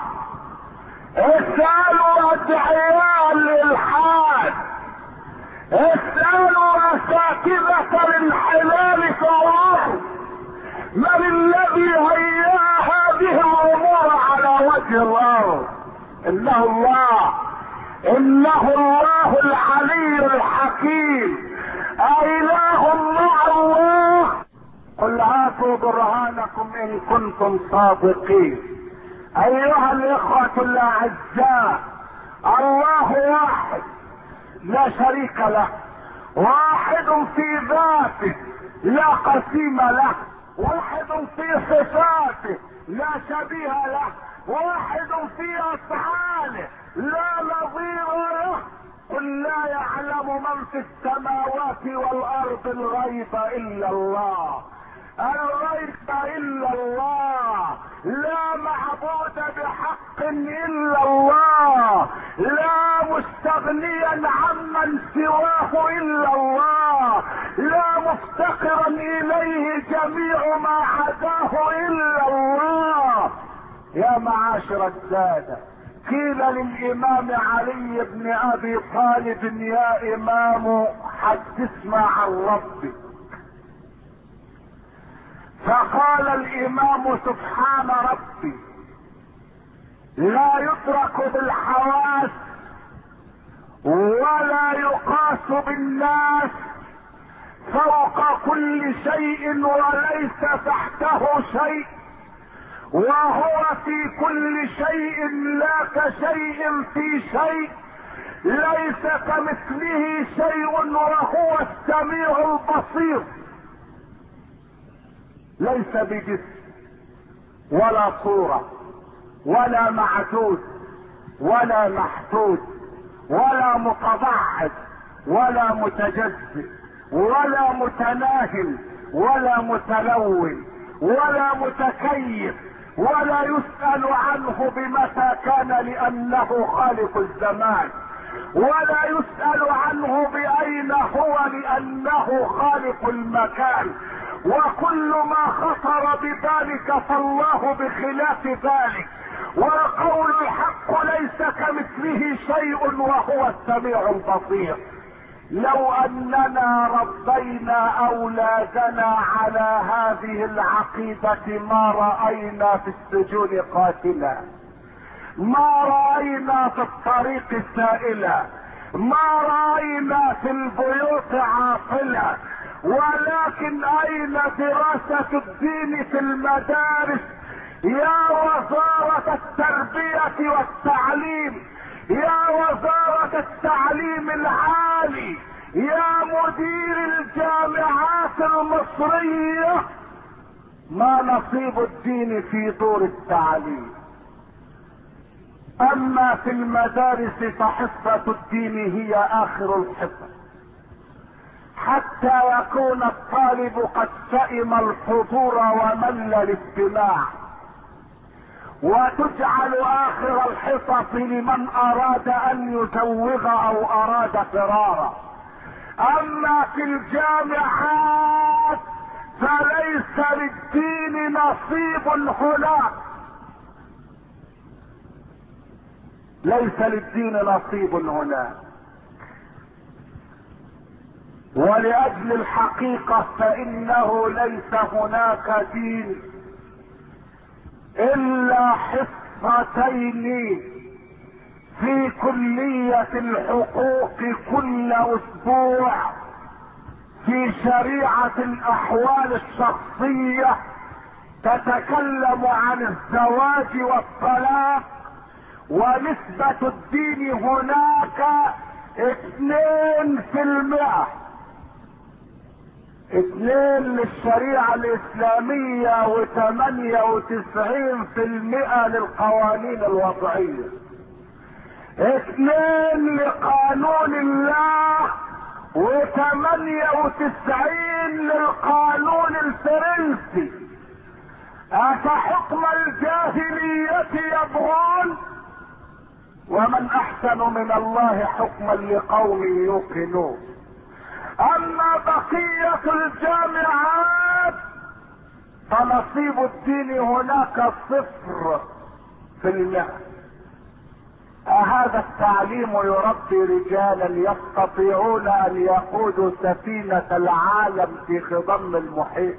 اسألوا ادعياء الالحاد، اسألوا اساتذة الانحلال في الارض، من الذي هيأ هذه الامور على وجه الارض؟ انه الله، انه الله العلي الحكيم. أإله مع الله؟ قل هاتوا برهانكم ان كنتم صادقين. ايها الاخوة الاعزاء، الله واحد لا شريك له، واحد في ذاته لا قسيم له، واحد في صفاته لا شبيه له، واحد في افعاله لا نظير له. قل لا يعلم من في السماوات والارض الغيب الا الله، الغيب الا الله، لا معبود بحق الا الله، لا مستغنيا عمن سواه الا الله، لا مفتقرا اليه جميع ما عداه الا الله. يا معاشر السادة، قيل للامام علي بن ابي طالب يا امام حدثنا عن ربك، فقال الامام سبحان ربي لا يدرك بالحواس ولا يقاس بالناس، فوق كل شيء وليس تحته شيء، وهو في كل شيء لا كشيء في شيء، ليس كمثله شيء وهو السميع البصير. ليس بجسم ولا صورة ولا معدود ولا محدود ولا متضعف ولا متجزئ ولا متناهل ولا متلون ولا متكيف، ولا يسأل عنه بمتى كان لأنه خالق الزمان، ولا يسأل عنه بأين هو لأنه خالق المكان، وكل ما خطر بذلك فالله بخلاف ذلك، والقول الحق ليس كمثله شيء وهو السميع البصير. لو اننا ربينا اولادنا على هذه العقيدة ما رأينا في السجون قاتلا، ما رأينا في الطريق سائلا، ما رأينا في البيوت عاقلا. ولكن اين دراسة الدين في المدارس؟ يا وزارة التربية والتعليم، يا وزارة التعليم العالي، يا مدير الجامعات المصرية، ما نصيب الدين في دور التعليم؟ اما في المدارس فحصة الدين هي اخر الحصص، حتى يكون الطالب قد سئم الحضور ومل الاستماع، وتجعل اخر الحصص لمن اراد ان يزوغ او اراد فرارا. اما في الجامعات فليس للدين نصيب هناك، ليس للدين نصيب هناك. ولأجل الحقيقة فإنه ليس هناك دين إلا حصتين في كلية الحقوق كل أسبوع في شريعة الأحوال الشخصية، تتكلم عن الزواج والطلاق، ونسبة الدين هناك 2%، 2 للشريعة الإسلامية و98% للقوانين الوضعية، 2 لقانون الله و98 للقانون الفرنسي. أفحكم الجاهلية يبغون ومن أحسن من الله حكما لقوم يوقنون. اما بقية الجامعات فنصيب الدين هناك 0%. أهذا التعليم يربي رجالا يستطيعون ان يقودوا سفينة العالم في خضم المحيط؟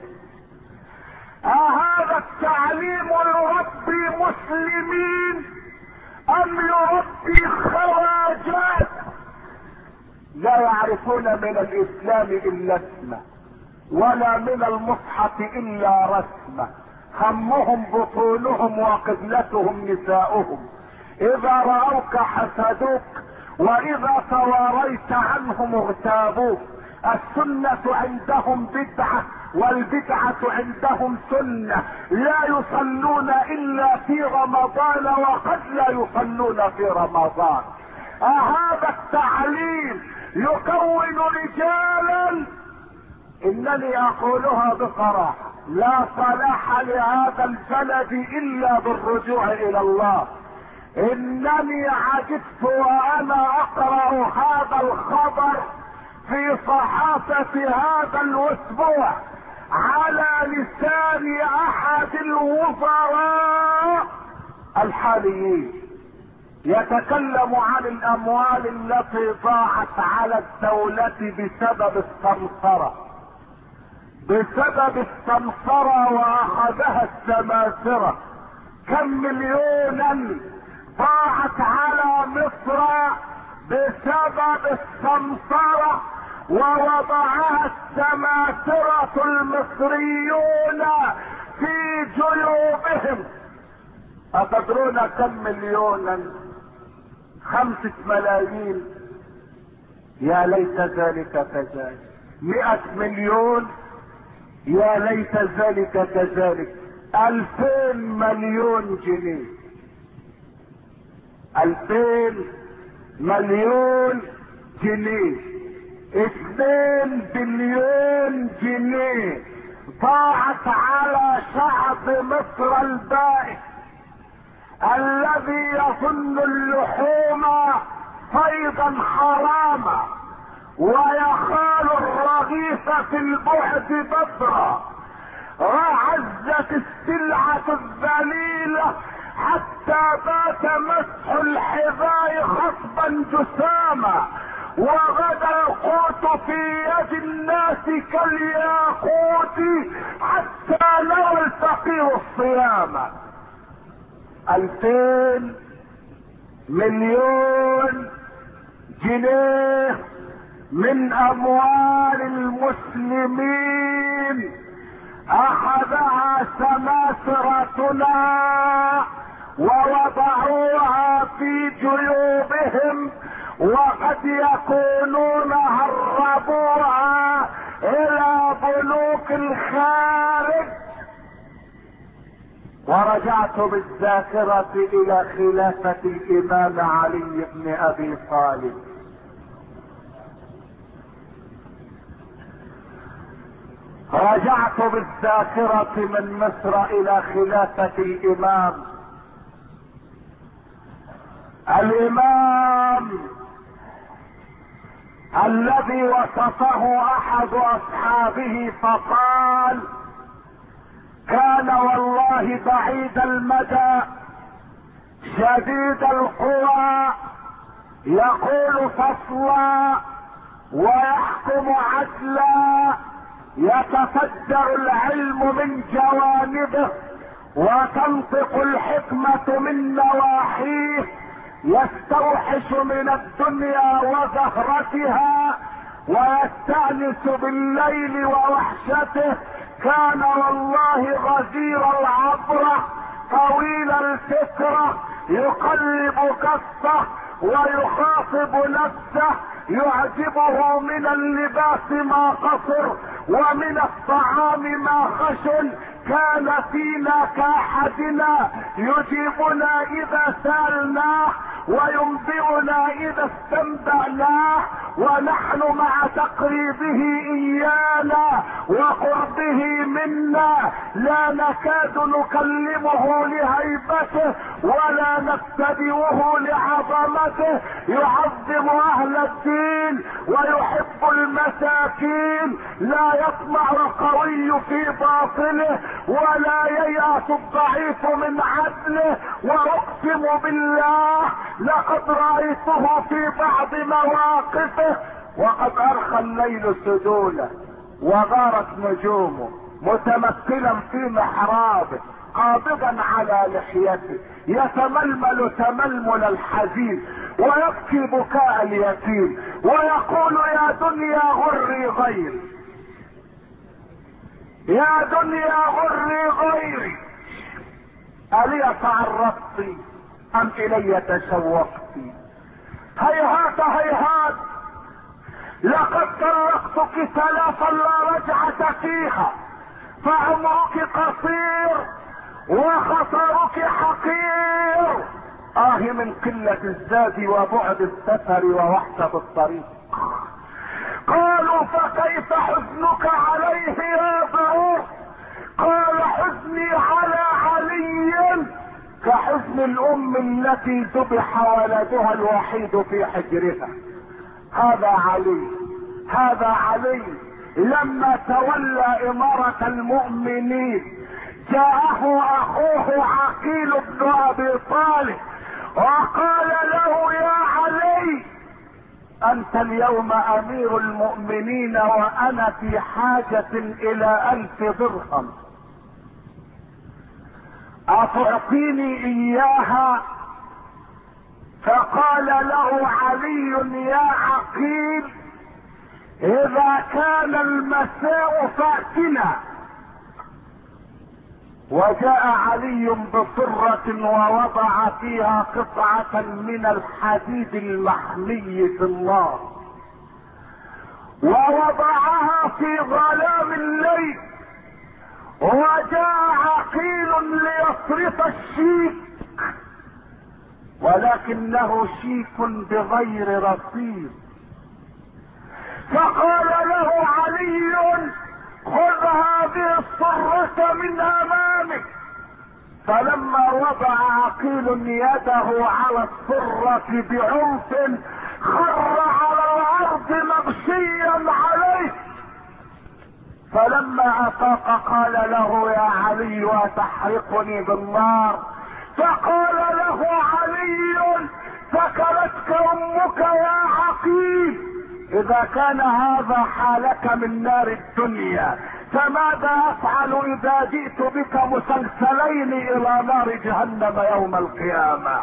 أهذا التعليم يربي مسلمين ام يربي خواجات لا يعرفون من الاسلام الا اسمه ولا من المصحف الا رسمه، همهم بطونهم وقبلتهم نساؤهم، اذا رأوك حسدوك واذا تواريت عنهم اغتابوك. السنة عندهم بدعة والبدعة عندهم سنة، لا يصلون الا في رمضان وقد لا يصلون في رمضان. هذا التعليم يكون رجالا، انني اقولها بصراحة، لا صلاح لهذا البلد الا بالرجوع الى الله. انني عجبت وانا اقرأ هذا الخبر في صحافة هذا الاسبوع على لسان احد الوزراء الحاليين، يتكلم عن الاموال التي ضاعت على الدولة بسبب السمسرة واخذها السماسرة. كم مليونا ضاعت على مصر بسبب السمسرة ووضعها السماسرة المصريون في جيوبهم. أتدرون كم مليونا؟ 5 ملايين. يا ليت ذلك كذلك. 100 مليون. يا ليت ذلك كذلك. 2000 مليون جنيه. 2000 مليون جنيه. 2 بليون جنيه ضاعت على شعب مصر البائس الذي يظن اللحوم صيدا حراما ويخال الرغيف في البعد بدرا. وعزت السلعة الذليلة حتى بات مسح الحذاء خصبا جساما، وغدا القوت في يد الناس كالياقوت حتى لا يلتقيه الصيام. 2000 مليون جنيه من اموال المسلمين اخذها سماسرتنا ووضعوها في جيوبهم، وقد يكونون هربوها الى بنوك الخارج. ورجعت بالذاكرة الى خلافة الامام علي بن ابي طالب. رجعت بالذاكرة من مصر الى خلافة الامام الذي وصفه احد اصحابه فقال: كان والله بعيد المدى شديد القوى، يقول فصلا ويحكم عدلا، يتفجر العلم من جوانبه وتنطق الحكمة من نواحيه، يستوحش من الدنيا وزهرتها ويستأنس بالليل ووحشته. كان والله غزير العبرة طويل الفكرة، يقلب كفه ويخاطب نفسه، يعجبه من اللباس ما قصر ومن الطعام ما خشن. كان فينا كاحدنا، يجيبنا اذا سالناه وينبئنا اذا استنبأناه، ونحن مع تقريبه ايانا وقربه منا لا نكاد نكلمه لهيبته ولا نبتدئه لعظمته. يعظم اهل الدين ويحب المساكين، لا يطمع القوي في باطله ولا ييأس الضعيف من عدله. واقسم بالله لقد رأيته في بعض مواقفه وقد ارخى الليل سدوله وغارت نجومه، متمثلا في محرابه قابضا على لحيته، يتململ تململ الحزين ويبكي بكاء اليتيم ويقول: يا دنيا غري غيري، يا دنيا غري غيري، ألي تعرضت ام الي تشوقت؟ هيهات هيهات، لقد طلقتك ثلاثا لا رجعة فيها، فعمرك قصير وخطرك حقير. من قلة الزاد وبعد السفر ووحشة الطريق. قالوا: فكيف حزنك عليه يا ضعوف؟ قال: حزني على علي كحزن الام التي ذبح ولدها الوحيد في حجرها. هذا علي لما تولى امارة المؤمنين جاءه اخوه عقيل بن ابي طالب وقال له: يا علي، انت اليوم امير المؤمنين وانا في حاجة الى 1000 درهم، اتعطيني اياها؟ فقال له علي: يا عقيل، اذا كان المساء فاتنا. وجاء علي بصرة ووضع فيها قطعة من الحديد المحمي في النار، ووضعها في ظلام الليل. وجاء عقيل ليصرف الشيك، ولكنه شيك بغير رصيد. فقال له علي: خذ هذه الصرة من امامك. فلما وضع عقيل يده على الصرة بعنف خر على الارض مغشيا عليه. فلما افاق قال له: يا علي، اتحرقني بالنار؟ فقال له علي: ثكلتك امك يا عقيل، اذا كان هذا حالك من نار الدنيا فماذا افعل اذا جئت بك مسلسلين الى نار جهنم يوم القيامة؟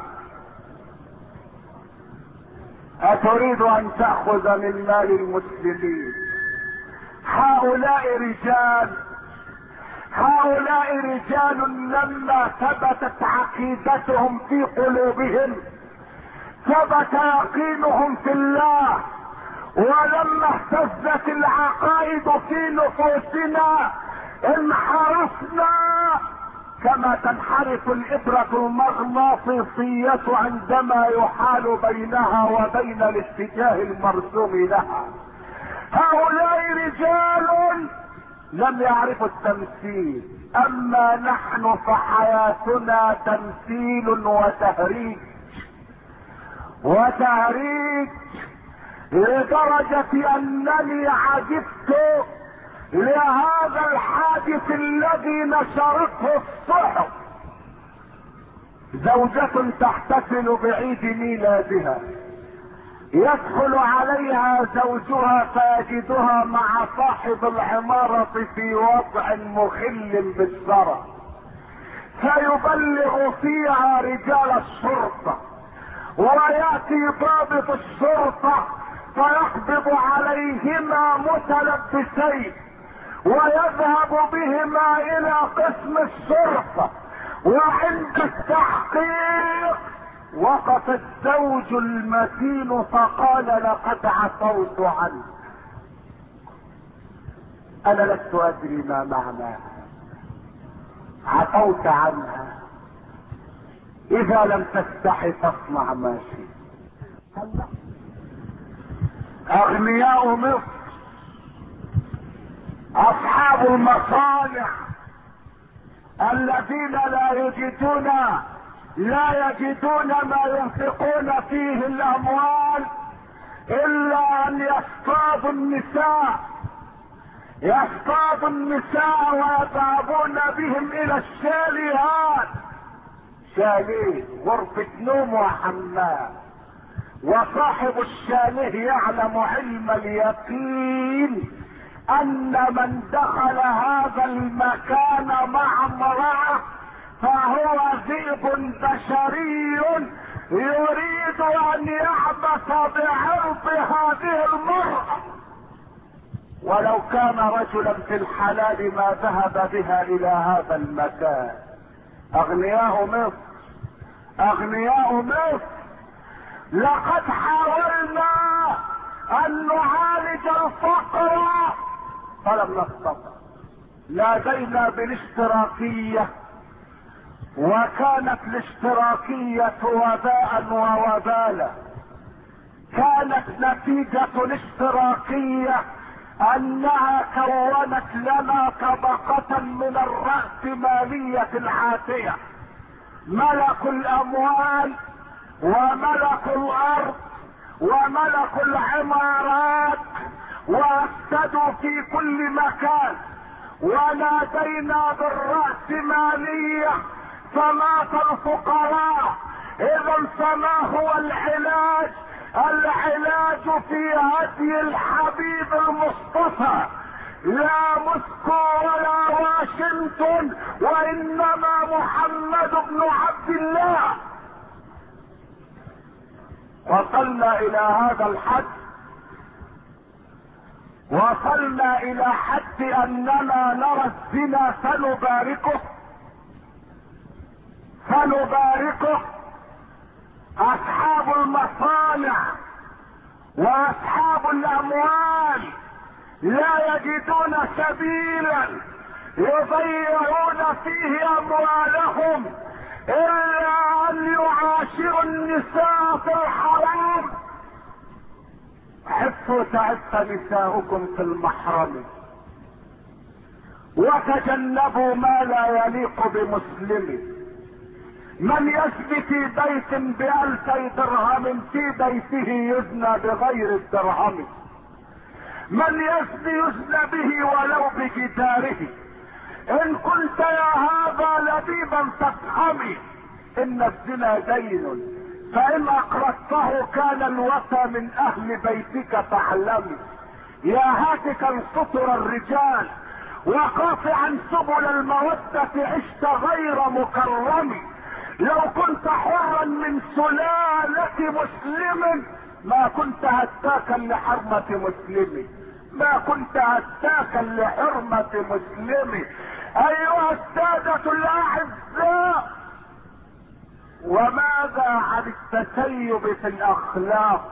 اتريد ان تأخذ من مال المسلمين؟ هؤلاء رجال، هؤلاء رجال لما ثبتت عقيدتهم في قلوبهم، ثبت يقينهم في الله، ولما اهتزت العقائد في نفوسنا انحرفنا كما تنحرف الإبرة المغناطيسية عندما يحال بينها وبين الاتجاه المرسوم لها. هؤلاء رجال لم يعرفوا التمثيل، اما نحن فحياتنا تمثيل وتهريج لدرجة انني عجبت لهذا الحادث الذي نشرته الصحف. زوجة تحتفل بعيد ميلادها، يدخل عليها زوجها فيجدها مع صاحب العمارة في وضع مخل بالثرى، فيبلغ فيها رجال الشرطة، ويأتي ضابط الشرطة فيقبض عليهما متلبسين ويذهب بهما الى قسم الشرطة، وعند التحقيق وقف الزوج المتين فقال لقد عفوت عنك. انا لست ادري ما معناها عفوت عنها. اذا لم تستحي فاصنع ما شئت. اغنياء مصر اصحاب المصانع الذين لا يجدون ما ينفقون فيه الاموال الا ان يصطادوا النساء ويذهبون بهم الى الشاليهات، شاليه غرفة نوم وحمام، وصاحب الشاليه يعلم علم اليقين ان من دخل هذا المكان مع امرأة فهو ذئب بشري يريد ان يعبث بعرض هذه المرأة، ولو كان رجلا في الحلال ما ذهب بها الى هذا المكان. اغنياء مصر لقد حاولنا ان نعالج الفقر فلم نستطع. نادينا بالاشتراكية وكانت الاشتراكية وباء ووبالا. كانت نتيجة الاشتراكية انها كونت لنا طبقة من الرأسمالية العاتية، ملكوا الاموال وملكوا الارض وملكوا العمارات وافسدوا في كل مكان. ونادينا بالرأسمالية فمات الفقراء. اذا فما هو العلاج؟ العلاج في هدي الحبيب المصطفى، لا موسكو ولا واشنطن، وانما محمد بن عبد الله. وصلنا الى هذا الحد، وصلنا الى حد اننا نرى الزنا فنباركه. اصحاب المصانع واصحاب الاموال لا يجدون سبيلا يضيعون فيه اموالهم الا ان يعاشروا النساء في الحرام. حفوا تعف نساؤكم في المحرم، وتجنبوا ما لا يليق بمسلم. من يزني في بيت ب2000 درهم في بيته يزنى بغير الدرهم. من يزني به ولو بجداره. ان كنت يا هذا لبيبا فافهمي ان الزنا دين، فان اقرضته كان الوفى من اهل بيتك فاعلمي. يا هاتكا سطر الرجال وقاطعا سبل المودة عشت غير مكرم. لو كنت حرا من سلالة مسلم ما كنت هتاكا لحرمة مسلم، ما كنت هتاكا لحرمة مسلم. ايها السادة الاعزاء، وماذا عن التسيب في الاخلاق؟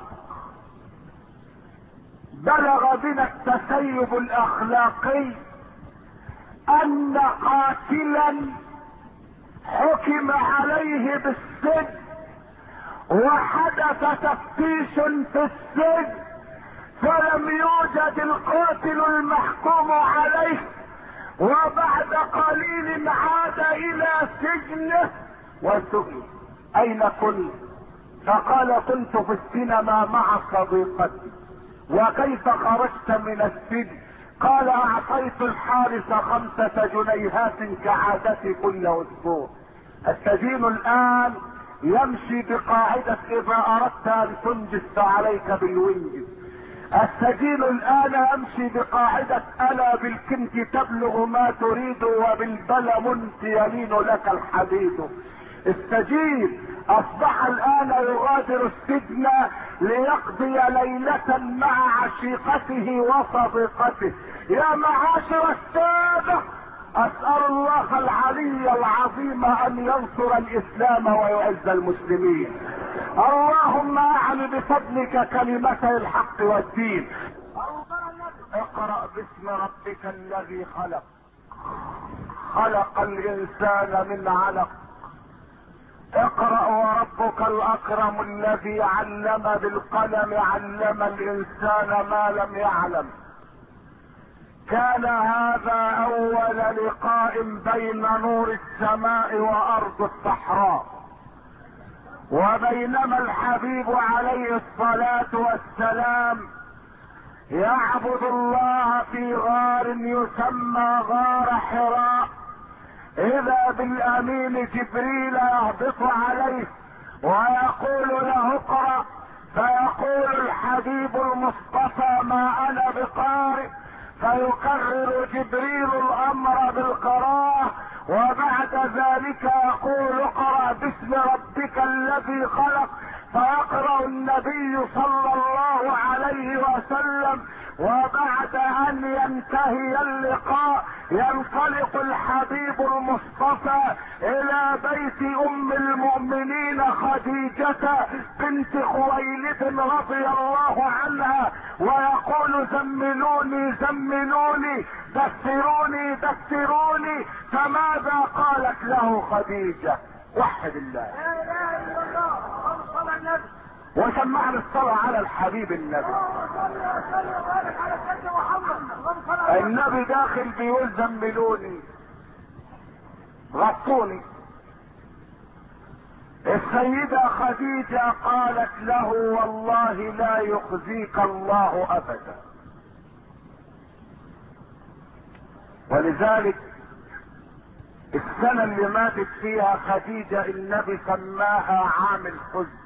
بلغ بنا التسيب الاخلاقي ان قاتلا حكم عليه بالسجن وحدث تفتيش في السجن فلم يوجد القاتل المحكوم عليه، وبعد قليل عاد الى سجنه وسئل اين كنت؟ فقال كنت في السينما مع صديقتي. وكيف خرجت من السجن؟ قال اعطيت الحارس 5 جنيهات كعادتي كل اسبوع. السجين الان يمشي بقاعدة اذا اردت ان تنجز فعليك بالونجز. السجين الان يمشي بقاعدة الا بالكنت تبلغ ما تريد وبالبلمنت يلين لك الحديد. السجين اصبح الان يغادر السجن ليقضي ليلة مع عشيقته وصديقته. يا معاشر السادة، اسأل الله العلي العظيم ان ينصر الاسلام ويعز المسلمين. اللهم اعل بفضلك كلمتي الحق والدين. اقرأ باسم ربك الذي خلق، خلق الانسان من علق. اقرأ وربك الاكرم الذي علم بالقلم علم الانسان ما لم يعلم. كان هذا اول لقاء بين نور السماء وارض الصحراء، وبينما الحبيب عليه الصلاة والسلام يعبد الله في غار يسمى غار حراء، اذا بالامين جبريل يهبط عليه ويقول له اقرأ، فيقول الحبيب المصطفى ما انا بقارئ، فيكرر جبريل الامر بالقراءة، وبعد ذلك يقول اقرأ باسم ربك الذي خلق، فيقرأ النبي صلى الله عليه وسلم. وبعد ان ينتهي اللقاء ينطلق الحبيب المصطفى الى بيت ام المؤمنين خديجة بنت خويلد رضي الله عنها، ويقول زملوني زملوني دثروني دثروني. فماذا قالت له خديجة؟ وحد الله، لا اله الا الله، صلى النبي وسمعنا الصلاة على الحبيب النبي. النبي داخل بيقول زملوني غطوني. السيدة خديجة قالت له والله لا يخزيك الله ابدا. ولذلك السنة اللي ماتت فيها خديجة النبي سماها عام الحزن،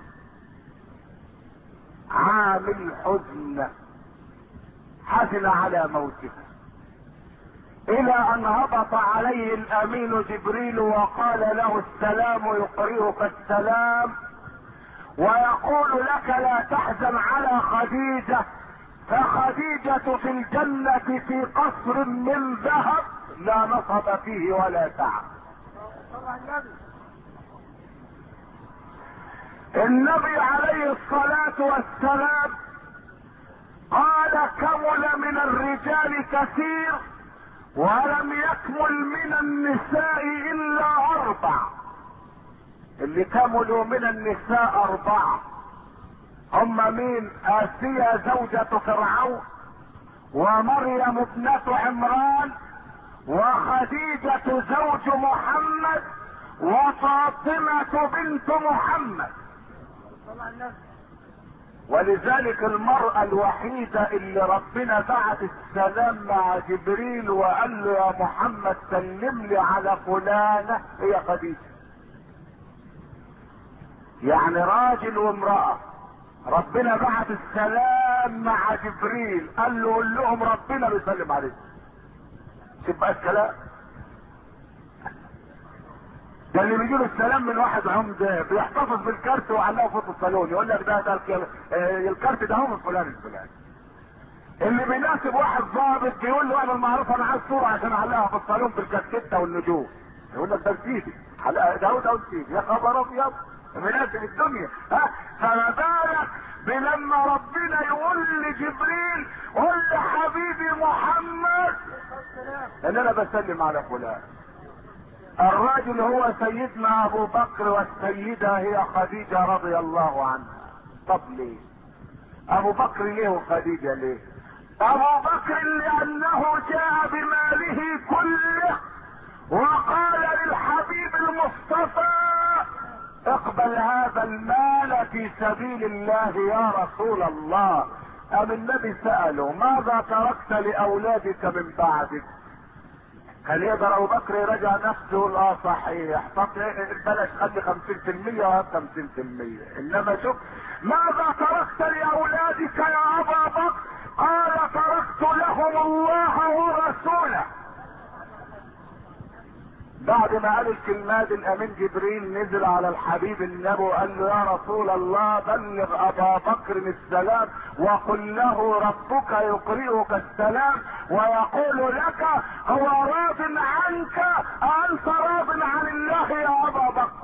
عام الحزن، حزن على موتها، الى ان هبط عليه الامين جبريل وقال له السلام يقرئك السلام ويقول لك لا تحزن على خديجة، فخديجة في الجنة في قصر من ذهب لا نصب فيه ولا تعب. النبي عليه الصلاة والسلام قال كمل من الرجال كثير ولم يكمل من النساء الا 4. اللي كملوا من النساء 4 هم مين؟ آسيا زوجة فرعون، ومريم ابنة عمران، وخديجة زوج محمد، وفاطمة بنت محمد. ولذلك المرأة الوحيدة اللي ربنا بعت السلام مع جبريل وقال له يا محمد سلم لي على فلانة هي خديجة. يعني راجل وامرأة ربنا بعت السلام مع جبريل قال له قول لهم ربنا بيسلم عليك. تبقى الكلام ده اللي بيجيله السلام من واحد عمده بيحتفظ بالكارت وعلقه في الصالون يقول لك ده الكارت ده هو من فلان الفلاني. اللي بيناسب واحد ضابط بيقول له اعمل معروف انا عايز صوره عشان اعلقها في الصالون بالكاسكته والنجوم، يقول لك ده سيدي ده سيدي، يا خبر ابيض مناسب الدنيا. ها فما بالك بلما ربنا يقول لجبريل قل لحبيبي محمد ان انا بسلم على فلان. الراجل هو سيدنا ابو بكر والسيدة هي خديجة رضي الله عنها. طب ليه ابو بكر ليه وخديجة ليه؟ ابو بكر لانه جاء بماله كله وقال للحبيب المصطفى اقبل هذا المال في سبيل الله يا رسول الله. ام النبي سأله ماذا تركت لاولادك من بعدك؟ كان يقدر ابو بكر يراجع نفسه؟ لا صحيح، طب بلاش خلي 50% وهات 50%. انما شوف ماذا تركت لاولادك يا ابا بكر؟ قال تركت لهم الله ورسوله. بعد ما قال الكلمات الامين جبريل نزل على الحبيب النبي وقال له يا رسول الله بلغ ابا بكر السلام وقل له ربك يقرئك السلام ويقول لك هو راض عنك انت راض عن الله يا ابا بكر.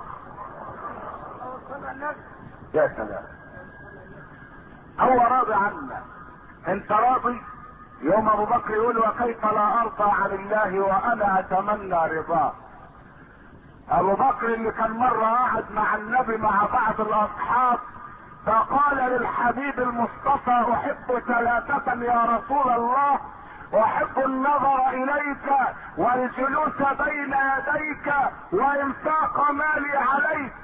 يا سلام، هو راضي عنا انت راضي؟ يوم ابو بكر يقول وكيف لا ارضى عن الله وانا اتمنى رضاه. ابو بكر اللي كان مرة قاعد مع النبي مع بعض الاصحاب فقال للحبيب المصطفى احب ثلاثة يا رسول الله، احب النظر اليك والجلوس بين يديك وانفاق مالي عليك.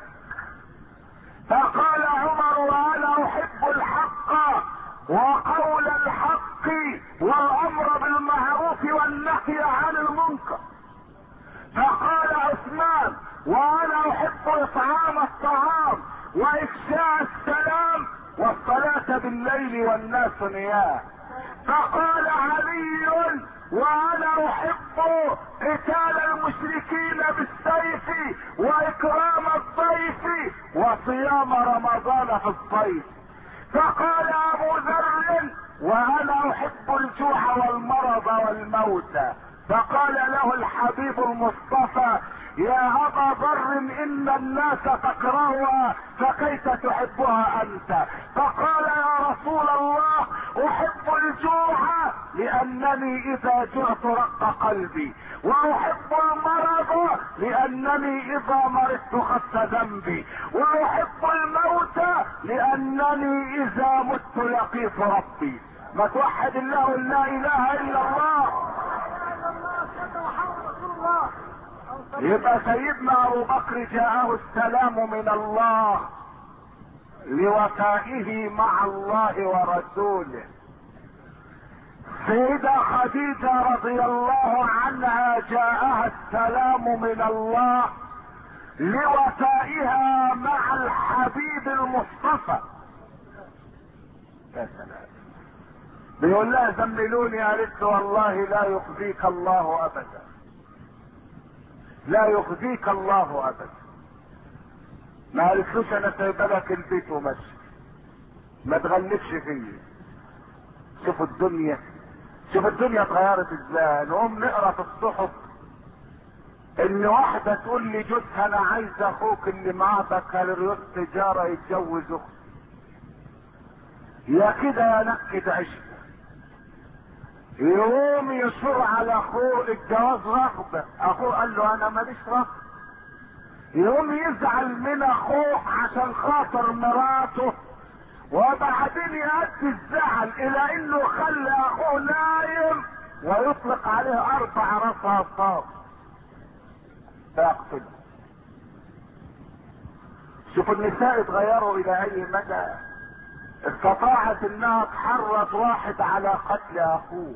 فقال عمر وانا احب الحق وقول الحق والامر بالمعروف والنهي عن المنكر. فقال عثمان وانا احب اطعام الطعام وافشاء السلام والصلاة بالليل والناس نيام. فقال علي وانا احب قتال المشركين بالسيف واكرام الضيف وصيام رمضان في الصيف. فقال ابو ذر وانا احب الجوع والمرض والموت. فقال له الحبيب المصطفى يا ابا ذر ان الناس تكرهها فكيف تحبها انت؟ فقال يا رسول الله احب الجوع لانني اذا جعت رق قلبي، واحب المرض لانني اذا مرضت خف ذنبي، واحب الموت لانني اذا مت لقيت ربي. ما توحد الله لا اله الا الله. يبقى سيدنا ابو بكر جاءه السلام من الله لوفائه مع الله ورسوله. سيدة خديجة رضي الله عنها جاءها السلام من الله لوفائها مع الحبيب المصطفى. يا سلام، بيقول لها زملوني، قالت له والله لا يخزيك الله ابدا، لا يخزيك الله ابدا. ما قالتلوش انا سايبه لك البيت وماشي، ما تغلبش فيا. شوفوا الدنيا، شوف الدنيا اتغيرت ازاي. نقوم نقرا في الصحف ان واحده تقول لي جوزها انا عايز اخوك اللي معاه بكالوريوس تجاره يتجوز اختي. يا كده يا نكد عشت. يقوم يصر على اخوه الجواز رغبه، اخوه قال له انا ماليش رغبه. يقوم يزعل من اخوه عشان خاطر مراته، وبعدين يؤدي الزعل الى انه خلى اخوه نايم ويطلق عليه 4 رصاصات فيقتله. شوفوا النساء اتغيروا الى اي مدى. استطاعت انها تحرض واحد على قتل اخوه.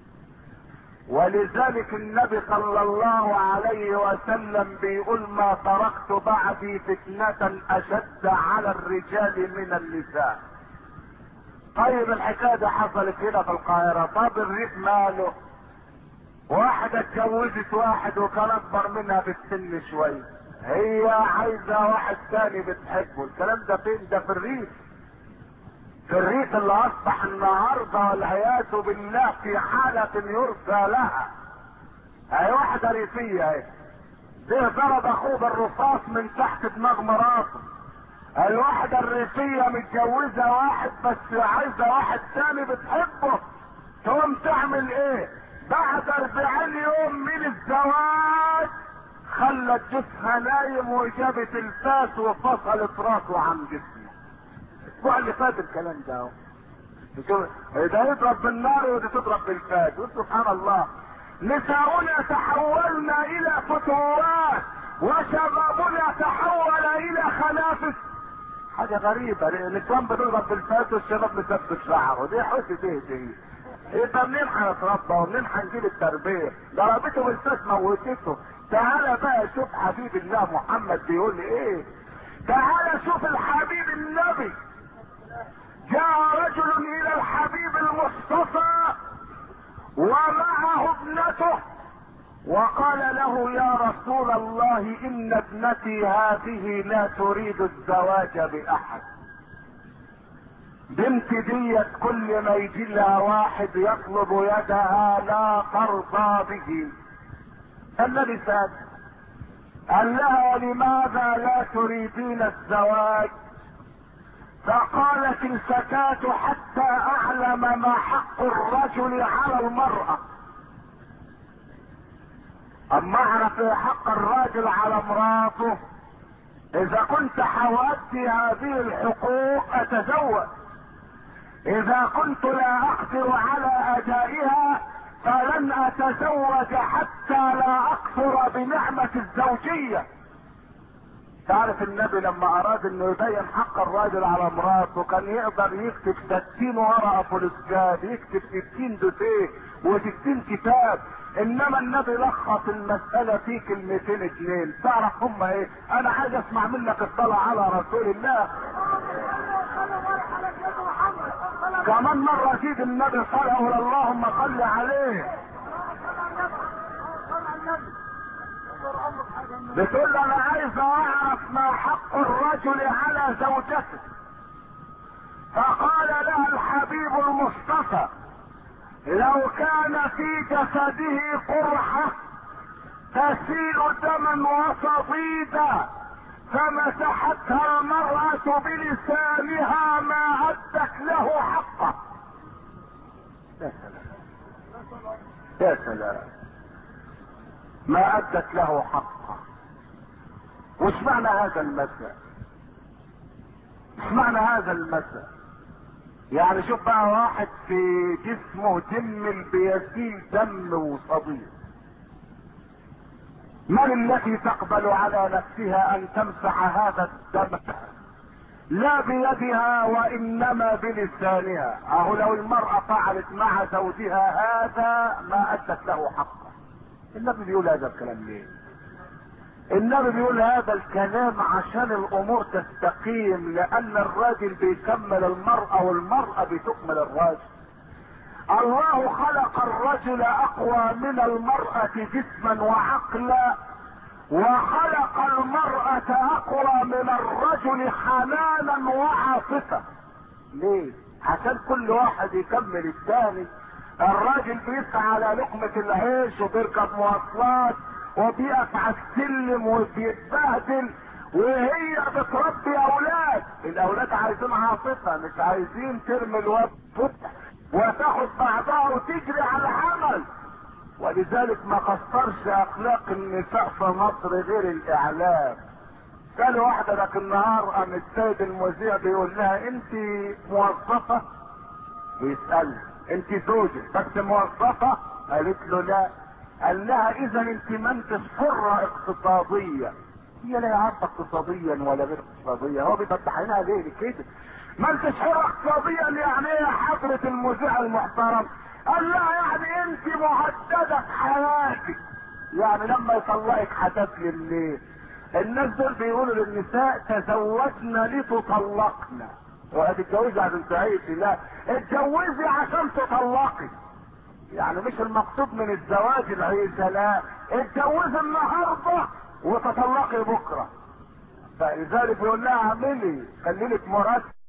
ولذلك النبي صلى الله عليه وسلم بيقول ما تركت بعدي فتنة اشد على الرجال من النساء. طيب الحكاية دي حصلت هنا في القاهرة. طب الريف ماله؟ واحدة اتجوزت واحد وكان اكبر منها بالسن شوية، هي عايزة واحد تاني بتحبه. الكلام ده فين؟ ده في الريف. الريف اللي اصبح النهارده والعياذ بالله في حالة يرثى لها. اهي واحدة ريفية اهي، ده ضرب اخوه بالرصاص من تحت دماغ مراته. الواحدة الريفية متجوزة واحد بس عايزة واحد تاني بتحبه، تقوم تعمل ايه؟ بعد 40 يوم من الزواج خلت جسمها نايم وجابت الفاس وفصلت راسه عن جسمه. الاسبوع اللي فات الكلام ده اهو. ده يضرب بالنار وده تضرب بالفاس. سبحان الله، نساؤنا تحولنا الى فتوات وشبابنا تحول الى خنافس. حاجة غريبة، النسوان بتضرب بالفاس والشباب مثبت شعره. دي حسة ايه دي؟ يبقى منين هنتربى ومنين هنجيب التربية؟ ضربته بالفاس موتته. تعالى بقى شوف حبيب الله محمد بيقول ايه. تعالى شوف الحبيب النبي. جاء رجل الى الحبيب المصطفى ومعه ابنته وقال له يا رسول الله ان ابنتي هذه لا تريد الزواج باحد. بنتي ديت كل ما يجي لها واحد يطلب يدها لا ترضى به. الذي سأل قال لها لماذا لا تريدين الزواج؟ فقالت الفتاة حتى اعلم ما حق الرجل على المرأة. اما اعرف حق الراجل على امراته، اذا كنت حاولت هذه الحقوق اتزوج، اذا كنت لا اقدر على ادائها فلن اتزوج حتى لا اكفر بنعمة الزوجية. تعرف النبي لما اراد انه يبين حق الراجل على امراته كان يقدر يكتب 60 ورقة فلوسكاب، يكتب 60 دوسيه و60 كتاب، انما النبي لخص المسألة في كلمتين اتنين. تعرف هم ايه؟ انا عايز اسمع منك الصلاة على رسول الله. كمان مرة زيد النبي صلى اللهم صل عليه. بتقول انا عايز اعرف ما حق الرجل على زوجته. فقال لها الحبيب المصطفى لو كان في جسده قرحة تسيل دما وصديدا فمسحتها المرأة بلسانها ما أدت له حقه. يا سلام يا سلام، ما أدت له حقه. وش معنى هذا المثل؟ وش معنى هذا المثل؟ يعني شوف بقى واحد في جسمه دم بيسيل دم وصديد، من التي تقبل على نفسها ان تمسح هذا الدم لا بيدها وانما بلسانها؟ اهو لو المرأة فعلت مع زوجها هذا ما ادت له حقه. النبي بيقول هذا الكلام ليه؟ النبي بيقول هذا الكلام عشان الامور تستقيم، لان الراجل بيكمل المرأة والمرأة بتكمل الراجل. الله خلق الرجل اقوى من المرأة جسما وعقلا، وخلق المرأة اقوى من الرجل حنانا وعاطفة. ليه؟ عشان كل واحد يكمل الثاني. الراجل بيسعى على لقمة العيش وبيركب مواصلات وبيقف على السلم وبيتبهدل، وهي بتربي اولاد. الاولاد عايزين عاطفة، مش عايزين ترمي الواد وتاخد بعضها وتجري على العمل. ولذلك ما قصرش اخلاق النساء في مصر غير الاعلام. قال واحدة لك النهار قام السيد المذيع بيقول لها انت موظفة؟ بيسأل انت زوجة بس موظفة؟ قالت له لا. قال لها اذا انت ما انتش حرة اقتصادية. هي لا عارفة اقتصاديا ولا غير اقتصادية، هو بيفتحينها ليه كده؟ ما انتش حرة اقتصاديا يعني ايه يا حضرة المذيع المحترم؟ قال لها يعني انت مهددة في حياتك، يعني لما يطلقك هتسلم ليه؟ الناس دول بيقولوا للنساء تزوجنا لتطلقنا. وهتتجوزي عشان تعيشي؟ لا، اتجوزي عشان تطلقي. يعني مش المقصود من الزواج العيشة، لا، اتجوزي النهارده وتطلقي بكره. فلذلك بيقول لها اعملي خلي لك مرتب